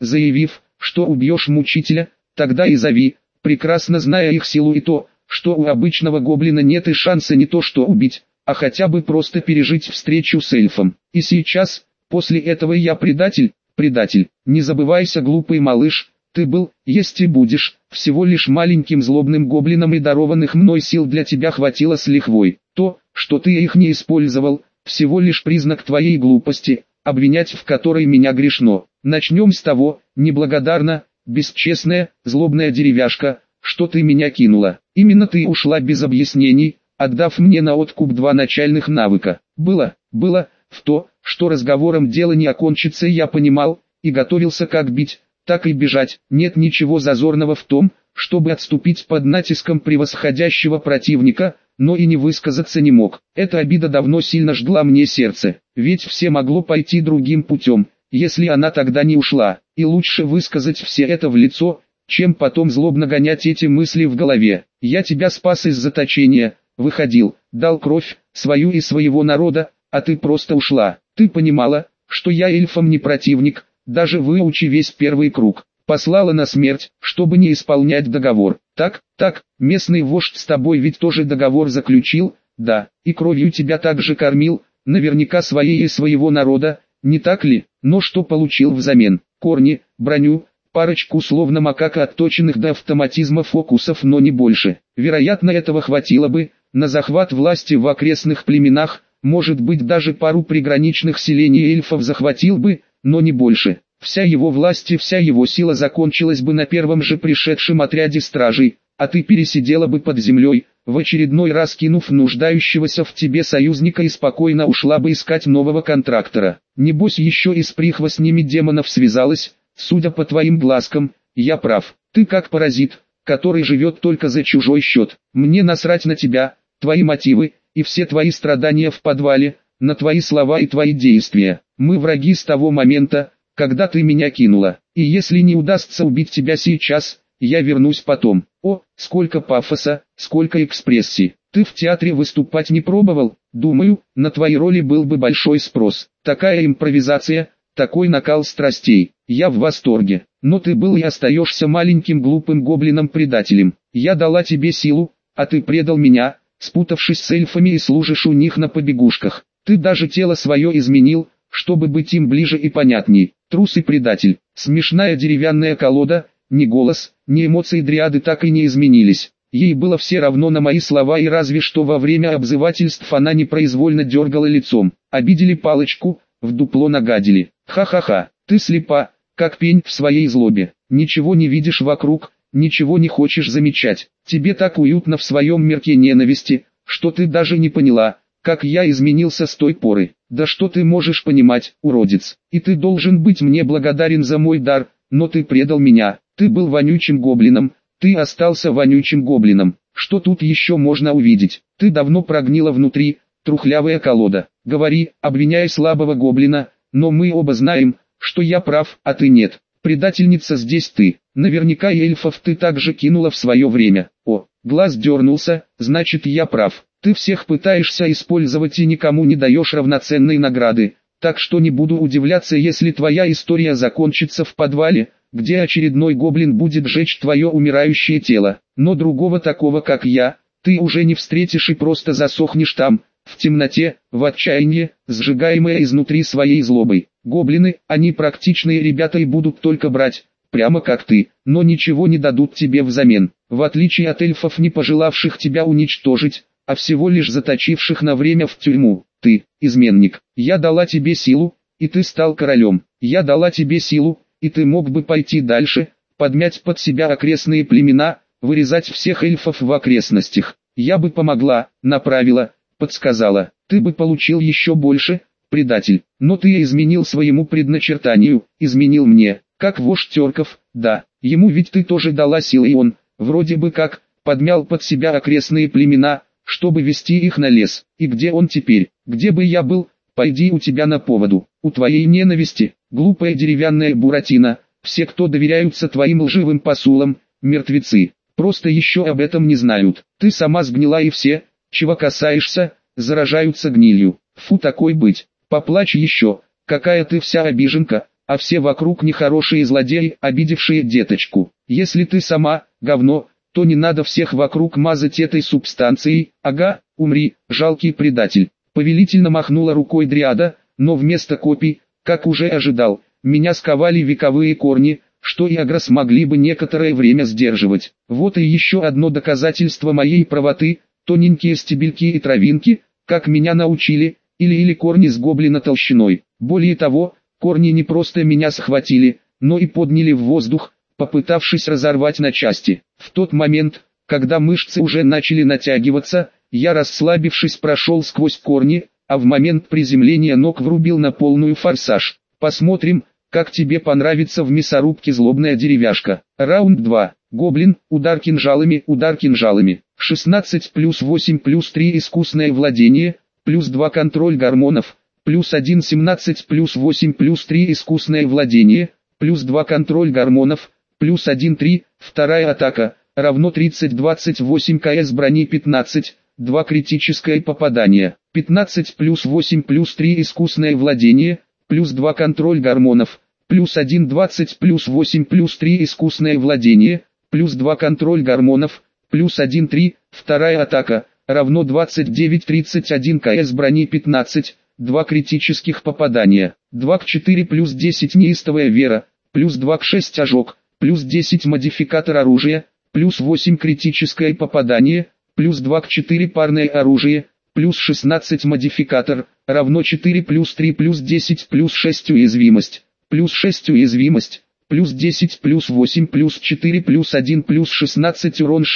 S1: заявив, что убьешь мучителя, тогда и зови, прекрасно зная их силу и то, что у обычного гоблина нет и шанса не то что убить, а хотя бы просто пережить встречу с эльфом. И сейчас, после этого я предатель, предатель. Не забывайся, глупый малыш, ты был, есть и будешь, всего лишь маленьким злобным гоблином, и дарованных мной сил для тебя хватило с лихвой. То, что ты их не использовал, всего лишь признак твоей глупости, обвинять в которой меня грешно. Начнем с того, неблагодарна, бесчестная, злобная деревяшка, что ты меня кинула. Именно ты ушла без объяснений, отдав мне на откуп 2 начальных навыка. Было, в то, что разговором дело не окончится, я понимал, и готовился как бить, так и бежать. Нет ничего зазорного в том, чтобы отступить под натиском превосходящего противника, но и не высказаться не мог. Эта обида давно сильно жгла мне сердце, ведь все могло пойти другим путем, если она тогда не ушла, и лучше высказать все это в лицо, чем потом злобно гонять эти мысли в голове. Я тебя спас из заточения, выходил, дал кровь, свою и своего народа, а ты просто ушла. Ты понимала, что я эльфам не противник, даже выучи весь первый круг. Послала на смерть, чтобы не исполнять договор. Так, местный вождь с тобой ведь тоже договор заключил, да, и кровью тебя также кормил, наверняка своей и своего народа, не так ли? Но что получил взамен? Корни, броню, парочку словно макака отточенных до автоматизма фокусов, но не больше. Вероятно, этого хватило бы на захват власти в окрестных племенах, может быть даже пару приграничных селений эльфов захватил бы, но не больше. Вся его власть и вся его сила закончилась бы на первом же пришедшем отряде стражей, а ты пересидела бы под землей, в очередной раз кинув нуждающегося в тебе союзника, и спокойно ушла бы искать нового контрактора. Небось еще и с прихвостнями демонов связалась, судя по твоим глазкам, я прав. Ты как паразит, который живет только за чужой счет. Мне насрать на тебя, твои мотивы, и все твои страдания в подвале, на твои слова и твои действия. Мы враги с того момента, когда ты меня кинула, и если не удастся убить тебя сейчас, я вернусь потом. О, сколько пафоса, сколько экспрессии. Ты в театре выступать не пробовал? Думаю, на твои роли был бы большой спрос. Такая импровизация, такой накал страстей. Я в восторге. Но ты был и остаешься маленьким глупым гоблином-предателем. Я дала тебе силу, а ты предал меня, спутавшись с эльфами, и служишь у них на побегушках. Ты даже тело свое изменил, чтобы быть им ближе и понятней. Трус и предатель. Смешная деревянная колода, ни голос, ни эмоции дриады так и не изменились. Ей было все равно на мои слова, и разве что во время обзывательств она непроизвольно дергала лицом. Обидели палочку, в дупло нагадили. Ха-ха-ха, ты слепа, как пень в своей злобе. Ничего не видишь вокруг, ничего не хочешь замечать. Тебе так уютно в своем мирке ненависти, что ты даже не поняла, как я изменился с той поры. Да что ты можешь понимать, уродец? И ты должен быть мне благодарен за мой дар, но ты предал меня. Ты был вонючим гоблином, ты остался вонючим гоблином. Что тут еще можно увидеть? Ты давно прогнила внутри, трухлявая колода. Говори, обвиняй слабого гоблина, но мы оба знаем, что я прав, а ты нет. Предательница здесь ты. Наверняка и эльфов ты также кинула в свое время. О, глаз дернулся, значит я прав. Ты всех пытаешься использовать и никому не даешь равноценной награды. Так что не буду удивляться, если твоя история закончится в подвале, где очередной гоблин будет жечь твое умирающее тело. Но другого такого, как я, ты уже не встретишь и просто засохнешь там, в темноте, в отчаянии, сжигаемая изнутри своей злобой. Гоблины, они практичные ребята и будут только брать, прямо как ты, но ничего не дадут тебе взамен. В отличие от эльфов, не пожелавших тебя уничтожить, а всего лишь заточивших на время в тюрьму. Ты, изменник, я дала тебе силу, и ты стал королем. Я дала тебе силу, и ты мог бы пойти дальше, подмять под себя окрестные племена, вырезать всех эльфов в окрестностях. Я бы помогла, направила, подсказала. Ты бы получил еще больше, предатель. Но ты изменил своему предначертанию, изменил мне, как вождь терков, да. Ему ведь ты тоже дала силы, и он, вроде бы как, подмял под себя окрестные племена, чтобы вести их на лес. И где он теперь? Где бы я был, пойди у тебя на поводу. У твоей ненависти, глупая деревянная буратино, все, кто доверяются твоим лживым посулам, мертвецы. Просто еще об этом не знают. Ты сама сгнила, и все, чего касаешься, заражаются гнилью. Фу, такой быть. Поплачь еще, какая ты вся обиженка, а все вокруг нехорошие злодеи, обидевшие деточку. Если ты сама, говно, то не надо всех вокруг мазать этой субстанцией, ага, умри, жалкий предатель. Повелительно махнула рукой дриада, но вместо копий, как уже ожидал, меня сковали вековые корни, что и агро смогли бы некоторое время сдерживать. Вот и еще одно доказательство моей правоты, тоненькие стебельки и травинки, как меня научили, или корни с гоблина толщиной. Более того, корни не просто меня схватили, но и подняли в воздух, попытавшись разорвать на части. В тот момент, когда мышцы уже начали натягиваться, я, расслабившись, прошел сквозь корни, а в момент приземления ног врубил на полную форсаж. Посмотрим, как тебе понравится в мясорубке злобная деревяшка. Раунд 2. Гоблин, удар кинжалами, 16 плюс 8 плюс 3 искусное владение, плюс 2 контроль гормонов, плюс 1 17 плюс 8 плюс 3 искусное владение, плюс 2 контроль гормонов, плюс 1 3, вторая атака, равно 30 28 кс брони 15, 2 критическое попадание, 15 плюс 8 плюс 3 искусное владение, плюс 2 контроль гормонов, плюс 1 20 плюс 8 плюс 3 искусное владение, плюс 2 контроль гормонов, плюс 1 3, вторая атака, равно 29 31 кс брони 15, 2 критических попадания, 2 к 4 плюс 10 неистовая вера, плюс 2 к 6 ожог, плюс 10 модификатор оружия, плюс 8 критическое попадание, плюс 2 к 4 парное оружие, плюс 16 модификатор, равно 4 плюс 3 плюс 10 плюс 6 уязвимость, плюс 6 уязвимость, плюс 10 плюс 8 плюс 4 плюс 1 плюс 16 урон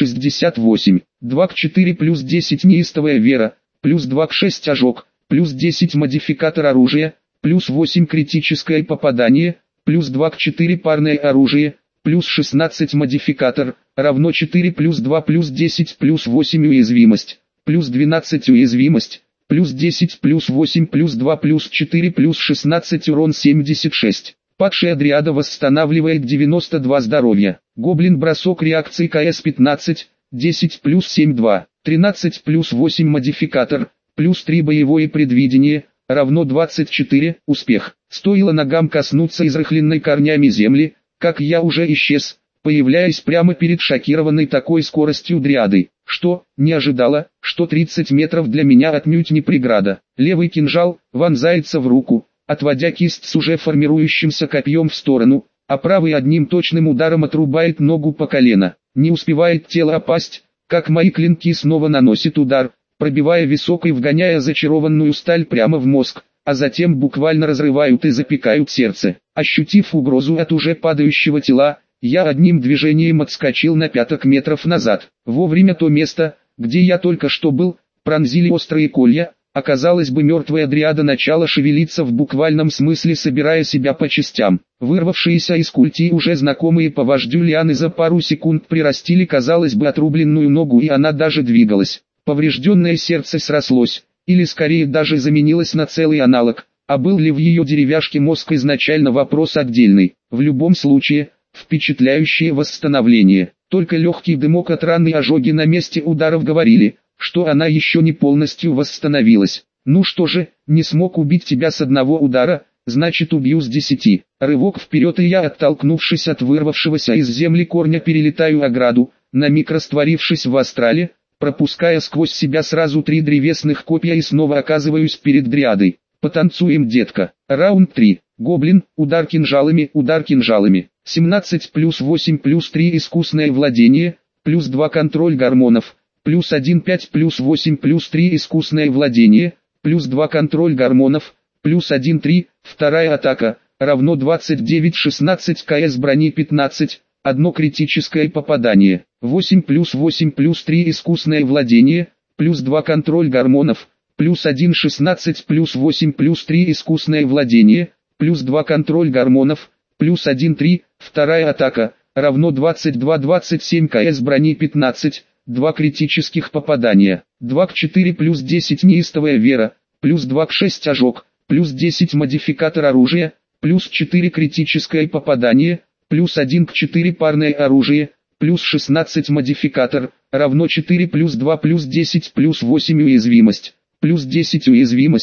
S1: 68, 2 к 4 плюс 10 неистовая вера, плюс 2 к 6 ожог, плюс 10 модификатор оружия, плюс 8 критическое попадание, плюс 2 к 4 парное оружие, плюс 16 модификатор, равно 4 плюс 2 плюс 10 плюс 8 уязвимость, плюс 12 уязвимость, плюс 10 плюс 8 плюс 2 плюс 4 плюс 16 урон 76. Падшая дриада восстанавливает 92 здоровья. Гоблин бросок реакции КС 15, 10 плюс 7 2, 13 плюс 8 модификатор, плюс 3 боевое предвидение, равно 24, успех. Стоило ногам коснуться изрыхленной корнями земли, как я уже исчез, появляясь прямо перед шокированной такой скоростью дриадой, что, не ожидала, что 30 метров для меня отнюдь не преграда. Левый кинжал вонзается в руку, отводя кисть с уже формирующимся копьем в сторону, а правый одним точным ударом отрубает ногу по колено. Не успевает тело опасть, как мои клинки снова наносят удар, пробивая висок и вгоняя зачарованную сталь прямо в мозг, а затем буквально разрывают и запекают сердце. Ощутив угрозу от уже падающего тела, я одним движением отскочил на пяток метров назад. Вовремя то место, где я только что был, пронзили острые колья. Оказалось бы, мертвая дриада начала шевелиться в буквальном смысле, собирая себя по частям. Вырвавшиеся из культи уже знакомые по вождю лианы за пару секунд прирастили, казалось бы, отрубленную ногу, и она даже двигалась. Поврежденное сердце срослось, или скорее даже заменилось на целый аналог. А был ли в ее деревяшке мозг изначально, вопрос отдельный. В любом случае, впечатляющее восстановление. Только легкий дымок от раны и ожоги на месте ударов говорили, что она еще не полностью восстановилась. Ну что же, не смог убить тебя с одного удара, значит убью с 10. Рывок вперед, и я, оттолкнувшись от вырвавшегося из земли корня, перелетаю ограду, на миг растворившись в астрале, пропуская сквозь себя сразу 3 древесных копья, и снова оказываюсь перед дриадой. Потанцуем, детка. Раунд 3. Гоблин, удар кинжалами, 17 плюс 8 плюс 3 искусное владение, плюс 2 контроль гормонов, плюс 1 5 плюс 8 плюс 3 искусное владение, плюс 2 контроль гормонов, плюс 1 3, вторая атака, равно 29 16 кс брони 15, 1 критическое попадание, 8 плюс 3 искусное владение, плюс 2 контроль гормонов, плюс 1 16 плюс 8 плюс 3 искусное владение, плюс 2 контроль гормонов, плюс 1 3, вторая атака, равно 22 27 кс брони 15, 2 критических попадания, 2 к 4 плюс 10 неистовая вера, плюс 2 к 6 ожог, плюс 10 модификатор оружия, плюс 4 критическое попадание, плюс 1 к 4 парное оружие, плюс 16 модификатор, равно 4 плюс 2 плюс 10 плюс 8 уязвимость, плюс 10 уязвимость,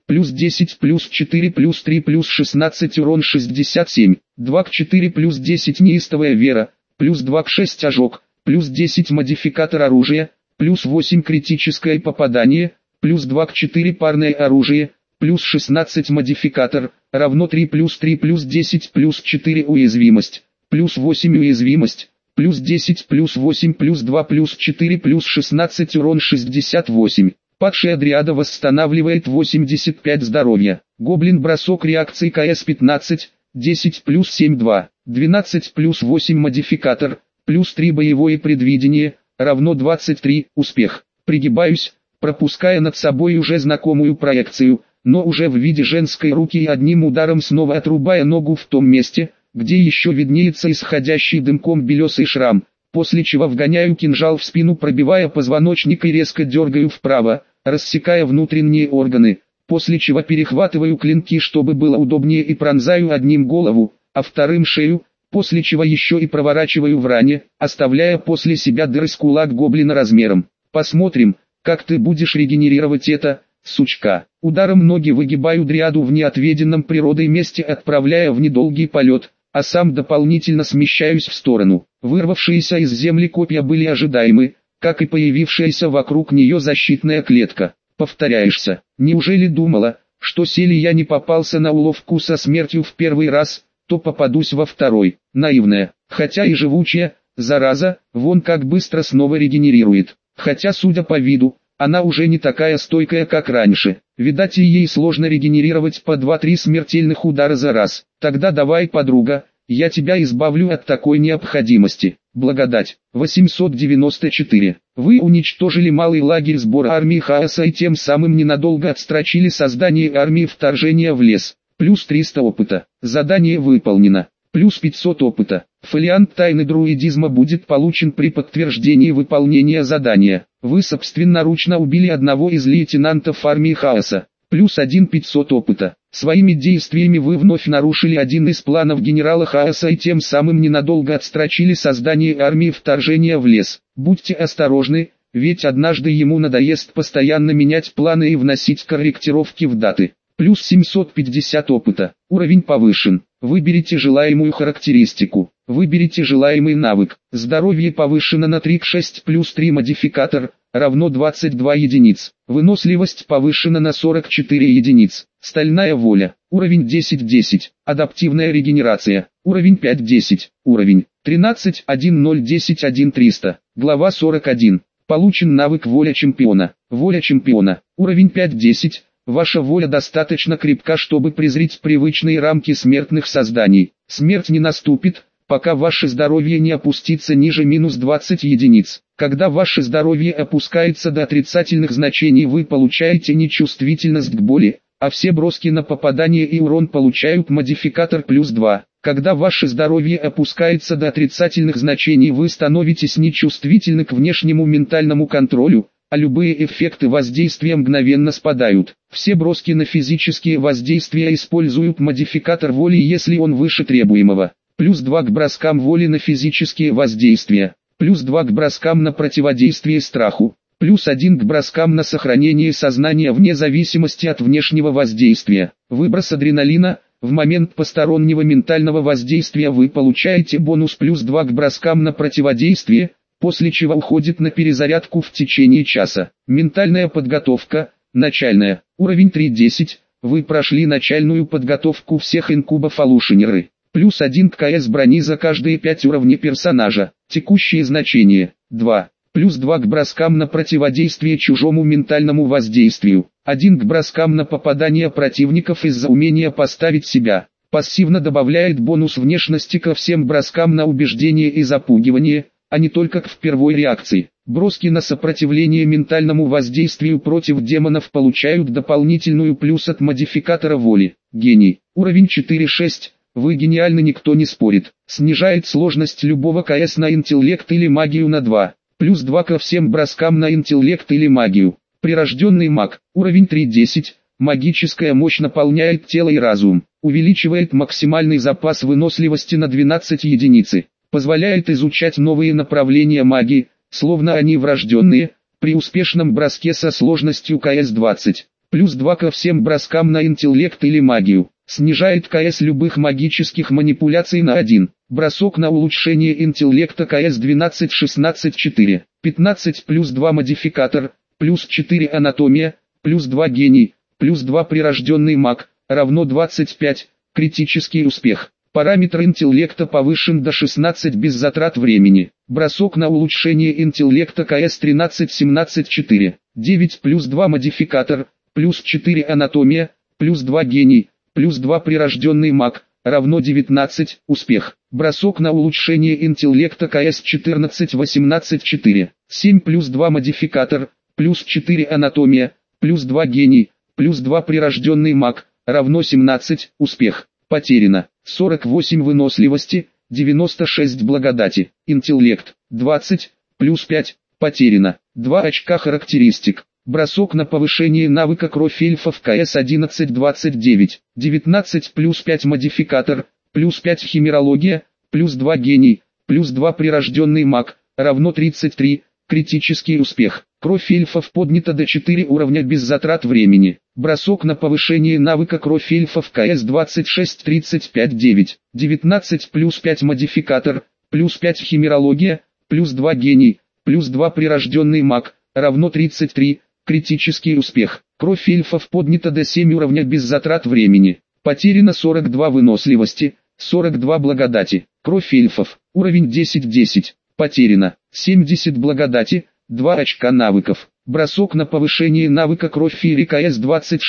S1: плюс 10 плюс 4 плюс 3 плюс 16 урон 67, 2 к 4 плюс 10 неистовая вера, плюс 2 к 6 ожог, плюс 10 модификатор оружия, плюс 8 критическое попадание, плюс 2 к 4 парное оружие, плюс 16 модификатор, равно 3 плюс 10 плюс 4 уязвимость, плюс 8 уязвимость, плюс 10 плюс 8 плюс 2 плюс 4 плюс 16 урон 68. Падшая дриада восстанавливает 85 здоровья. Гоблин бросок реакции КС 15, 10 плюс 7 2, 12 плюс 8 модификатор, плюс 3 боевое предвидение, равно 23, успех. Пригибаюсь, пропуская над собой уже знакомую проекцию, но уже в виде женской руки и одним ударом снова отрубая ногу в том месте, где еще виднеется исходящий дымком белесый шрам, после чего вгоняю кинжал в спину, пробивая позвоночник и резко дергаю вправо, рассекая внутренние органы, после чего перехватываю клинки, чтобы было удобнее, и пронзаю одним голову, а вторым шею, после чего еще и проворачиваю в ране, оставляя после себя дыры с кулак гоблина размером. Посмотрим, как ты будешь регенерировать это, сучка. Ударом ноги выгибаю дриаду в неотведенном природой месте, отправляя в недолгий полет, а сам дополнительно смещаюсь в сторону. Вырвавшиеся из земли копья были ожидаемы, как и появившаяся вокруг нее защитная клетка. Повторяешься. Неужели думала, что сели я не попался на уловку со смертью в первый раз, то попадусь во второй? Наивная, хотя и живучая, зараза, вон как быстро снова регенерирует. Хотя, судя по виду, она уже не такая стойкая, как раньше. Видать, и ей сложно регенерировать по 2-3 смертельных удара за раз. Тогда давай, подруга, я тебя избавлю от такой необходимости. Благодать. 894. Вы уничтожили малый лагерь сбора армии хаоса и тем самым ненадолго отстрочили создание армии вторжения в лес. Плюс 300 опыта. Задание выполнено. Плюс 500 опыта. Фолиант тайны друидизма будет получен при подтверждении выполнения задания. Вы собственноручно убили одного из лейтенантов армии хаоса. Плюс 1500 опыта. Своими действиями вы вновь нарушили один из планов генерала хаоса и тем самым ненадолго отстрочили создание армии вторжения в лес. Будьте осторожны, ведь однажды ему надоест постоянно менять планы и вносить корректировки в даты. Плюс 750 опыта. Уровень повышен. Выберите желаемую характеристику. Выберите желаемый навык. Здоровье повышено на 3 к 6 плюс 3 модификатор, равно 22 единиц. Выносливость повышена на 44 единиц. Стальная воля. Уровень 10-10. Адаптивная регенерация. Уровень 5-10. Уровень 13-1-0-10-1-300. Глава 41. Получен навык воля чемпиона. Воля чемпиона. Уровень 5-10. Ваша воля достаточно крепка, чтобы презрить привычные рамки смертных созданий. Смерть не наступит, пока ваше здоровье не опустится ниже минус 20 единиц. Когда ваше здоровье опускается до отрицательных значений, вы получаете нечувствительность к боли, а все броски на попадание и урон получают модификатор плюс 2. Когда ваше здоровье опускается до отрицательных значений, вы становитесь нечувствительны к внешнему ментальному контролю, а любые эффекты воздействия мгновенно спадают. Все броски на физические воздействия используют модификатор воли, если он выше требуемого. Плюс 2 к броскам воли на физические воздействия. Плюс 2 к броскам на противодействие страху. Плюс 1 к броскам на сохранение сознания вне зависимости от внешнего воздействия. Выброс адреналина. В момент постороннего ментального воздействия вы получаете бонус плюс 2 к броскам на противодействие, после чего уходит на перезарядку в течение часа. Ментальная подготовка, начальная, уровень 3.10, вы прошли начальную подготовку всех инкубов Алушинеры. Плюс 1 к КС брони за каждые 5 уровней персонажа. Текущие значения, 2. Плюс 2 к броскам на противодействие чужому ментальному воздействию. 1 к броскам на попадание противников из-за умения поставить себя. Пассивно добавляет бонус внешности ко всем броскам на убеждение и запугивание, а не только к впервой реакции. Броски на сопротивление ментальному воздействию против демонов получают дополнительную плюс от модификатора воли. Гений. Уровень 4.6. Вы гениальны, никто не спорит. Снижает сложность любого КС на интеллект или магию на 2. Плюс 2 ко всем броскам на интеллект или магию. Прирожденный маг. Уровень 3.10. Магическая мощь наполняет тело и разум. Увеличивает максимальный запас выносливости на 12 единицы. Позволяет изучать новые направления магии, словно они врожденные, при успешном броске со сложностью КС 20. плюс 2 ко всем броскам на интеллект или магию. Снижает КС любых магических манипуляций на 1. Бросок на улучшение интеллекта КС 12-16-4. 15 плюс 2 модификатор, плюс 4 анатомия, плюс 2 гений, плюс 2 прирожденный маг, равно 25. Критический успех. Параметр интеллекта повышен до 16 без затрат времени. Бросок на улучшение интеллекта КС 13-17-4. 9 плюс 2 модификатор, плюс 4 анатомия, плюс 2 гений, плюс 2 прирожденный маг, равно 19. Успех. Бросок на улучшение интеллекта КС 14-18-4. 7 плюс 2 модификатор, плюс 4 анатомия, плюс 2 гений, плюс 2 прирожденный маг, равно 17. Успех. Потеряно. 48 выносливости, 96 благодати. Интеллект. 20, плюс 5. Потеряно. 2 очка характеристик. Бросок на повышение навыка кровь эльфов КС 11-29. 19 плюс 5 модификатор, плюс 5 химерология, плюс 2 гений, плюс 2 прирожденный маг, равно 33. Критический успех. Кровь эльфов поднята до 4 уровня без затрат времени. Бросок на повышение навыка кровь эльфов КС 26-35-9. 19 плюс 5 модификатор, плюс 5 химерология, плюс 2 гений, плюс 2 прирожденный маг, равно 33. Критический успех. Кровь эльфов поднята до 7 уровня без затрат времени. Потеряно 42 выносливости, 42 благодати. Кровь эльфов. Уровень 10-10. Потеряно 70 благодати, 2 очка навыков. Бросок на повышение навыка кровь Фири КС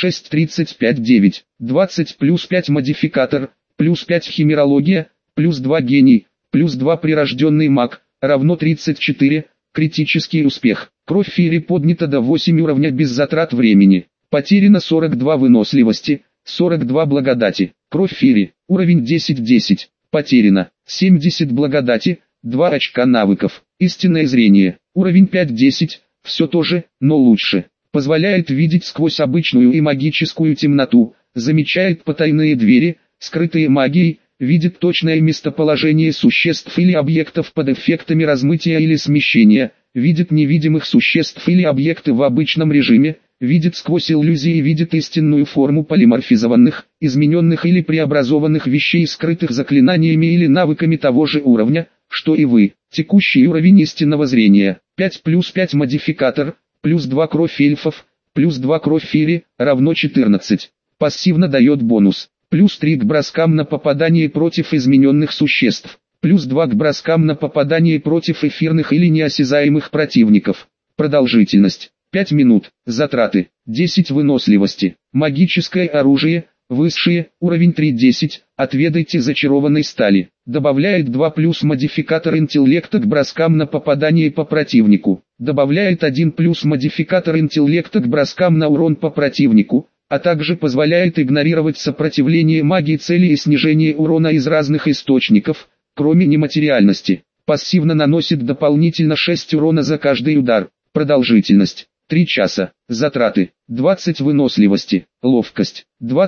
S1: 26-35-9. 20 плюс 5 модификатор, плюс 5 химерология, плюс 2 гений, плюс 2 прирожденный маг, равно 34. Критический успех. Кровь Фири поднята до 8 уровня без затрат времени. Потеряно 42 выносливости, 42 благодати. Кровь Фири. Уровень 10-10. Потеряно 70 благодати, 2 очка навыков. Истинное зрение. Уровень 5-10. Все то же, но лучше. Позволяет видеть сквозь обычную и магическую темноту. Замечает потайные двери, скрытые магией. Видит точное местоположение существ или объектов под эффектами размытия или смещения. Видит невидимых существ или объекты в обычном режиме. Видит сквозь иллюзии, видит истинную форму полиморфизованных, измененных или преобразованных вещей, скрытых заклинаниями или навыками того же уровня, что и вы. Текущий уровень истинного зрения. 5 плюс 5 модификатор, плюс 2 кровь эльфов, плюс 2 кровь Фири, равно 14. Пассивно дает бонус. Плюс 3 к броскам на попадание против измененных существ. Плюс 2 к броскам на попадание против эфирных или неосязаемых противников. Продолжительность. 5 минут. Затраты. 10 выносливости. Магическое оружие. Высшее. Уровень 3-10. Отведайте зачарованной стали. Добавляет 2 плюс модификатор интеллекта к броскам на попадание по противнику. Добавляет 1 плюс модификатор интеллекта к броскам на урон по противнику, а также позволяет игнорировать сопротивление магии цели и снижение урона из разных источников, кроме нематериальности. Пассивно наносит дополнительно 6 урона за каждый удар. Продолжительность. 3 часа. Затраты. 20 выносливости. Ловкость.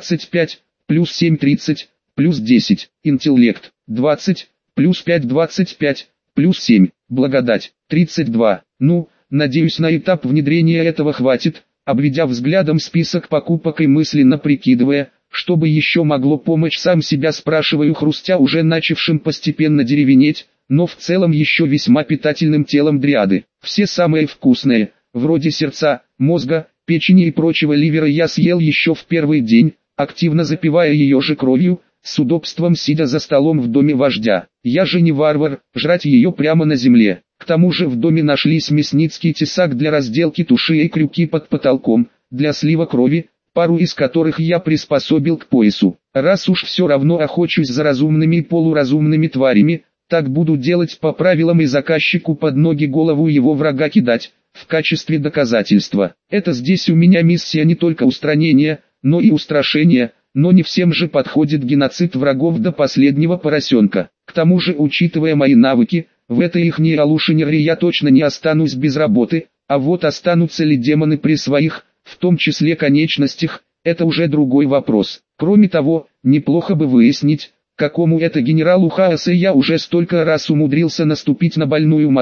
S1: 25, плюс 7 30, плюс 10. Интеллект. 20, плюс 5 25, плюс 7. Благодать. 32. Ну, надеюсь, на этап внедрения этого хватит. Обведя взглядом список покупок и мысленно прикидывая, что бы еще могло помочь, сам себя спрашиваю, хрустя уже начавшим постепенно деревенеть, но в целом еще весьма питательным телом дриады. Все самые вкусные, вроде сердца, мозга, печени и прочего ливера я съел еще в первый день, активно запивая ее же кровью, с удобством сидя за столом в доме вождя. Я же не варвар, жрать ее прямо на земле. К тому же в доме нашлись мясницкий тесак для разделки туши и крюки под потолком, для слива крови, пару из которых я приспособил к поясу. Раз уж все равно охочусь за разумными и полуразумными тварями, так буду делать по правилам и заказчику под ноги голову его врага кидать, в качестве доказательства. Это здесь у меня миссия не только устранения, но и устрашения, но не всем же подходит геноцид врагов до последнего поросенка. К тому же, учитывая мои навыки, в этой ихней алушинере я точно не останусь без работы, а вот останутся ли демоны при своих, в том числе конечностях, это уже другой вопрос. Кроме того, неплохо бы выяснить, какому это генералу хаоса я уже столько раз умудрился наступить на больную мозоль,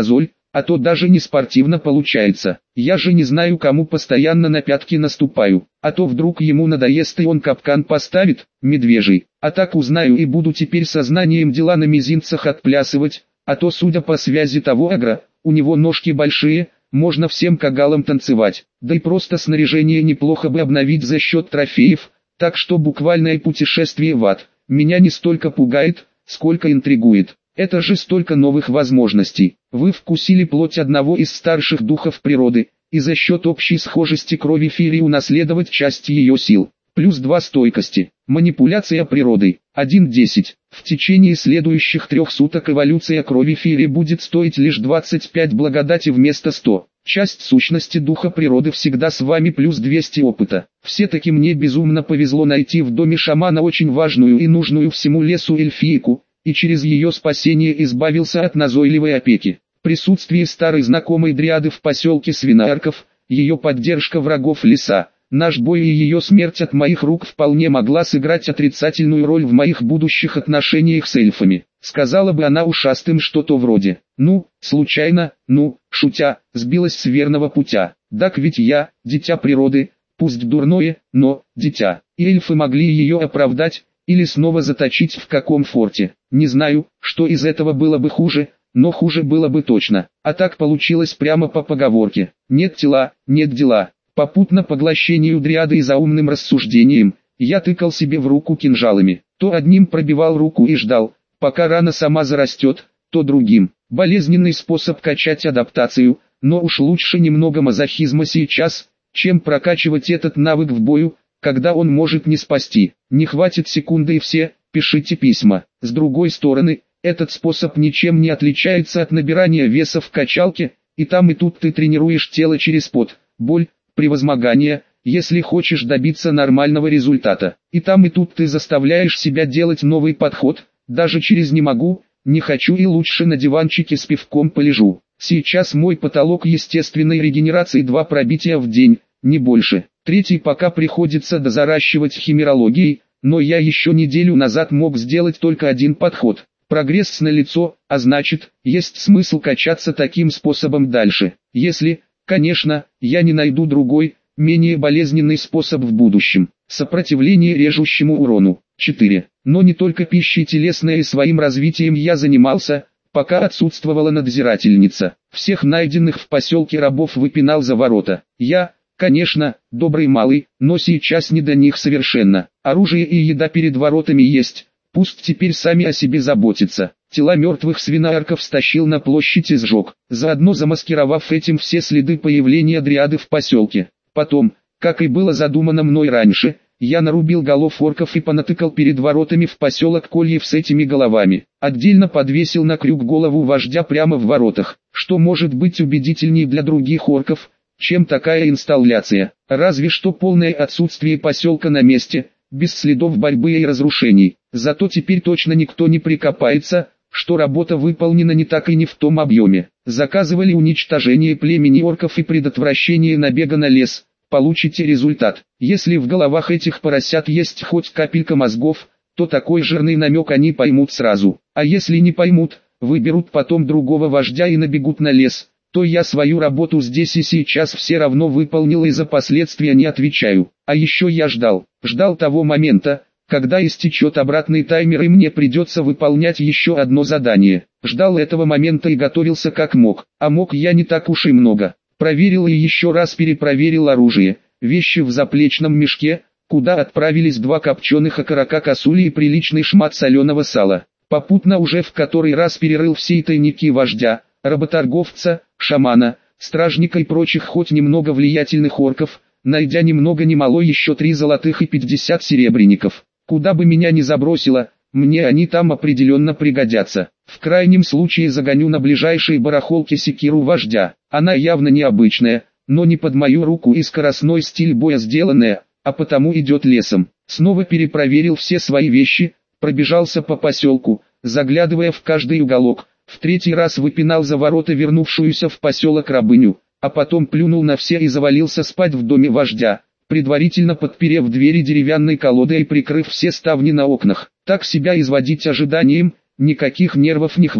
S1: а то даже не спортивно получается. Я же не знаю, кому постоянно на пятки наступаю, а то вдруг ему надоест и он капкан поставит, медвежий. А так узнаю и буду теперь сознанием дела на мизинцах отплясывать, а то, судя по связи того агра, у него ножки большие, можно всем кагалам танцевать, да и просто снаряжение неплохо бы обновить за счет трофеев, так что буквальное путешествие в ад меня не столько пугает, сколько интригует. Это же столько новых возможностей. Вы вкусили плоть одного из старших духов природы, и за счет общей схожести крови Фири унаследовать часть ее сил. Плюс 2 стойкости. Манипуляция природой. 1.10. В течение следующих 3 суток эволюция крови Фири будет стоить лишь 25 благодати вместо 100. Часть сущности духа природы всегда с вами плюс 200 опыта. Все-таки мне безумно повезло найти в доме шамана очень важную и нужную всему лесу эльфийку, и через ее спасение избавился от назойливой опеки. Присутствие старой знакомой дриады в поселке Свинарков, ее поддержка врагов леса, наш бой и ее смерть от моих рук вполне могла сыграть отрицательную роль в моих будущих отношениях с эльфами. Сказала бы она ушастым что-то вроде: «Ну, случайно, шутя, сбилась с верного путя. Так ведь я, дитя природы, пусть дурное, но, дитя». И эльфы могли ее оправдать, или снова заточить в каком форте. Не знаю, что из этого было бы хуже, но хуже было бы точно. А так получилось прямо по поговорке: нет тела, нет дела. Попутно поглощению дриады и заумным рассуждением, я тыкал себе в руку кинжалами. То одним пробивал руку и ждал, пока рана сама зарастет, то другим. Болезненный способ качать адаптацию, но уж лучше немного мазохизма сейчас, чем прокачивать этот навык в бою, когда он может не спасти. Не хватит секунды и все, пишите письма. С другой стороны, этот способ ничем не отличается от набирания веса в качалке, и там и тут ты тренируешь тело через пот, боль, превозмогание, если хочешь добиться нормального результата. И там и тут ты заставляешь себя делать новый подход, даже через «не могу», «не хочу» и «лучше на диванчике с пивком полежу». Сейчас мой потолок естественной регенерации 2 пробития в день, не больше. 3 пока приходится дозаращивать химерологией, но я еще неделю назад мог сделать только 1 подход. Прогресс налицо, а значит, есть смысл качаться таким способом дальше. Если, конечно, я не найду другой, менее болезненный способ в будущем. Сопротивление режущему урону. 4. Но не только пищей телесной и своим развитием я занимался, пока отсутствовала надзирательница. Всех найденных в поселке рабов выпинал за ворота. Я, конечно, добрый малый, но сейчас не до них совершенно. Оружие и еда перед воротами есть, пусть теперь сами о себе заботятся. Тела мертвых свинарков стащил на площадь и сжег, заодно замаскировав этим все следы появления дриады в поселке. Потом, как и было задумано мной раньше, я нарубил голов орков и понатыкал перед воротами в поселок кольев с этими головами. Отдельно подвесил на крюк голову вождя прямо в воротах, что может быть убедительней для других орков, чем такая инсталляция. Разве что полное отсутствие поселка на месте, без следов борьбы и разрушений. Зато теперь точно никто не прикопается, что работа выполнена не так и не в том объеме. Заказывали уничтожение племени орков и предотвращение набега на лес. Получите результат. Если в головах этих поросят есть хоть капелька мозгов, то такой жирный намек они поймут сразу. А если не поймут, выберут потом другого вождя и набегут на лес, то я свою работу здесь и сейчас все равно выполнил и за последствия не отвечаю. А еще я ждал того момента, когда истечет обратный таймер и мне придется выполнять еще одно задание. Ждал этого момента и готовился как мог. А мог я не так уж и много. Проверил и еще раз перепроверил оружие, вещи в заплечном мешке, куда отправились 2 копченых окорока косули и приличный шмат соленого сала. Попутно уже в который раз перерыл все тайники вождя, работорговца, шамана, стражника и прочих хоть немного влиятельных орков, найдя ни много ни мало еще 3 золотых и 50 серебряников. Куда бы меня ни забросило, мне они там определенно пригодятся. В крайнем случае загоню на ближайшей барахолке секиру вождя. Она явно необычная, но не под мою руку и скоростной стиль боя сделанная, а потому идет лесом. Снова перепроверил все свои вещи, пробежался по поселку, заглядывая в каждый уголок. В 3-й раз выпинал за ворота вернувшуюся в поселок рабыню, а потом плюнул на все и завалился спать в доме вождя, предварительно подперев двери деревянной колодой и прикрыв все ставни на окнах. Так себя изводить ожиданием, никаких нервов не хватит.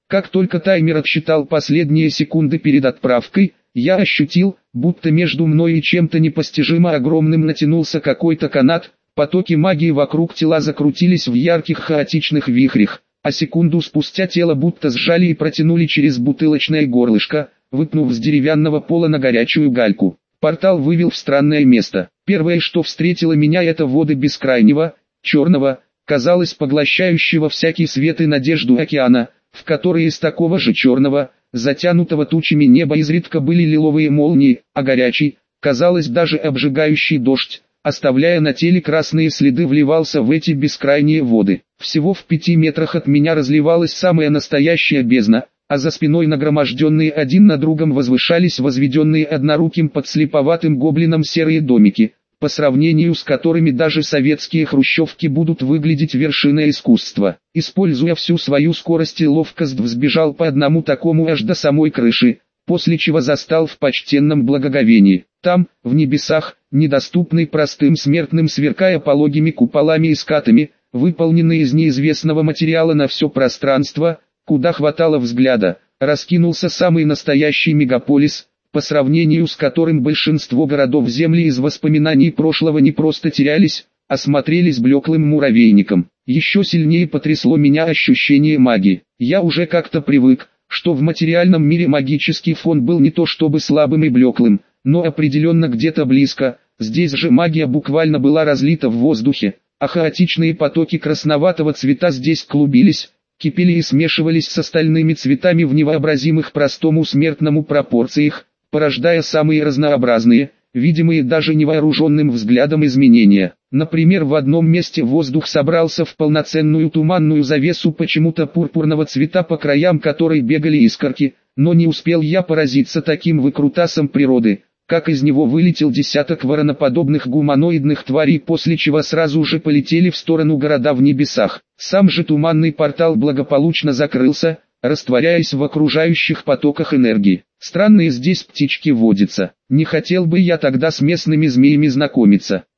S1: Как только таймер отсчитал последние секунды перед отправкой, я ощутил, будто между мной и чем-то непостижимо огромным натянулся какой-то канат, потоки магии вокруг тела закрутились в ярких хаотичных вихрях, а секунду спустя тело будто сжали и протянули через бутылочное горлышко, выпнув с деревянного пола на горячую гальку. Портал вывел в странное место. Первое, что встретило меня, это воды бескрайнего, черного, казалось поглощающего всякий свет и надежду океана, в которые из такого же черного, затянутого тучами неба изредка были лиловые молнии, а горячий, казалось даже обжигающий дождь, оставляя на теле красные следы, вливался в эти бескрайние воды. Всего в 5 метрах от меня разливалась самая настоящая бездна, а за спиной нагроможденные один на другом возвышались возведенные одноруким подслеповатым гоблином серые домики, по сравнению с которыми даже советские хрущевки будут выглядеть вершиной искусства. Используя всю свою скорость и ловкость, взбежал по одному такому аж до самой крыши, после чего застал в почтенном благоговении. Там, в небесах, недоступный простым смертным, сверкая пологими куполами и скатами, выполненный из неизвестного материала на все пространство, куда хватало взгляда, раскинулся самый настоящий мегаполис, по сравнению с которым большинство городов Земли из воспоминаний прошлого не просто терялись, а смотрелись блеклым муравейником. Еще сильнее потрясло меня ощущение магии. Я уже как-то привык, что в материальном мире магический фон был не то чтобы слабым и блеклым, но определенно где-то близко. Здесь же магия буквально была разлита в воздухе, а хаотичные потоки красноватого цвета здесь клубились, кипели и смешивались с остальными цветами в невообразимых простому смертному пропорциях, порождая самые разнообразные, видимые даже невооруженным взглядом изменения. Например, в одном месте воздух собрался в полноценную туманную завесу почему-то пурпурного цвета, по краям которой бегали искорки, но не успел я поразиться таким выкрутасом природы, как из него вылетел десяток вороноподобных гуманоидных тварей, после чего сразу же полетели в сторону города в небесах. Сам же туманный портал благополучно закрылся, растворяясь в окружающих потоках энергии. Странные здесь птички водятся. Не хотел бы я тогда с местными змеями знакомиться.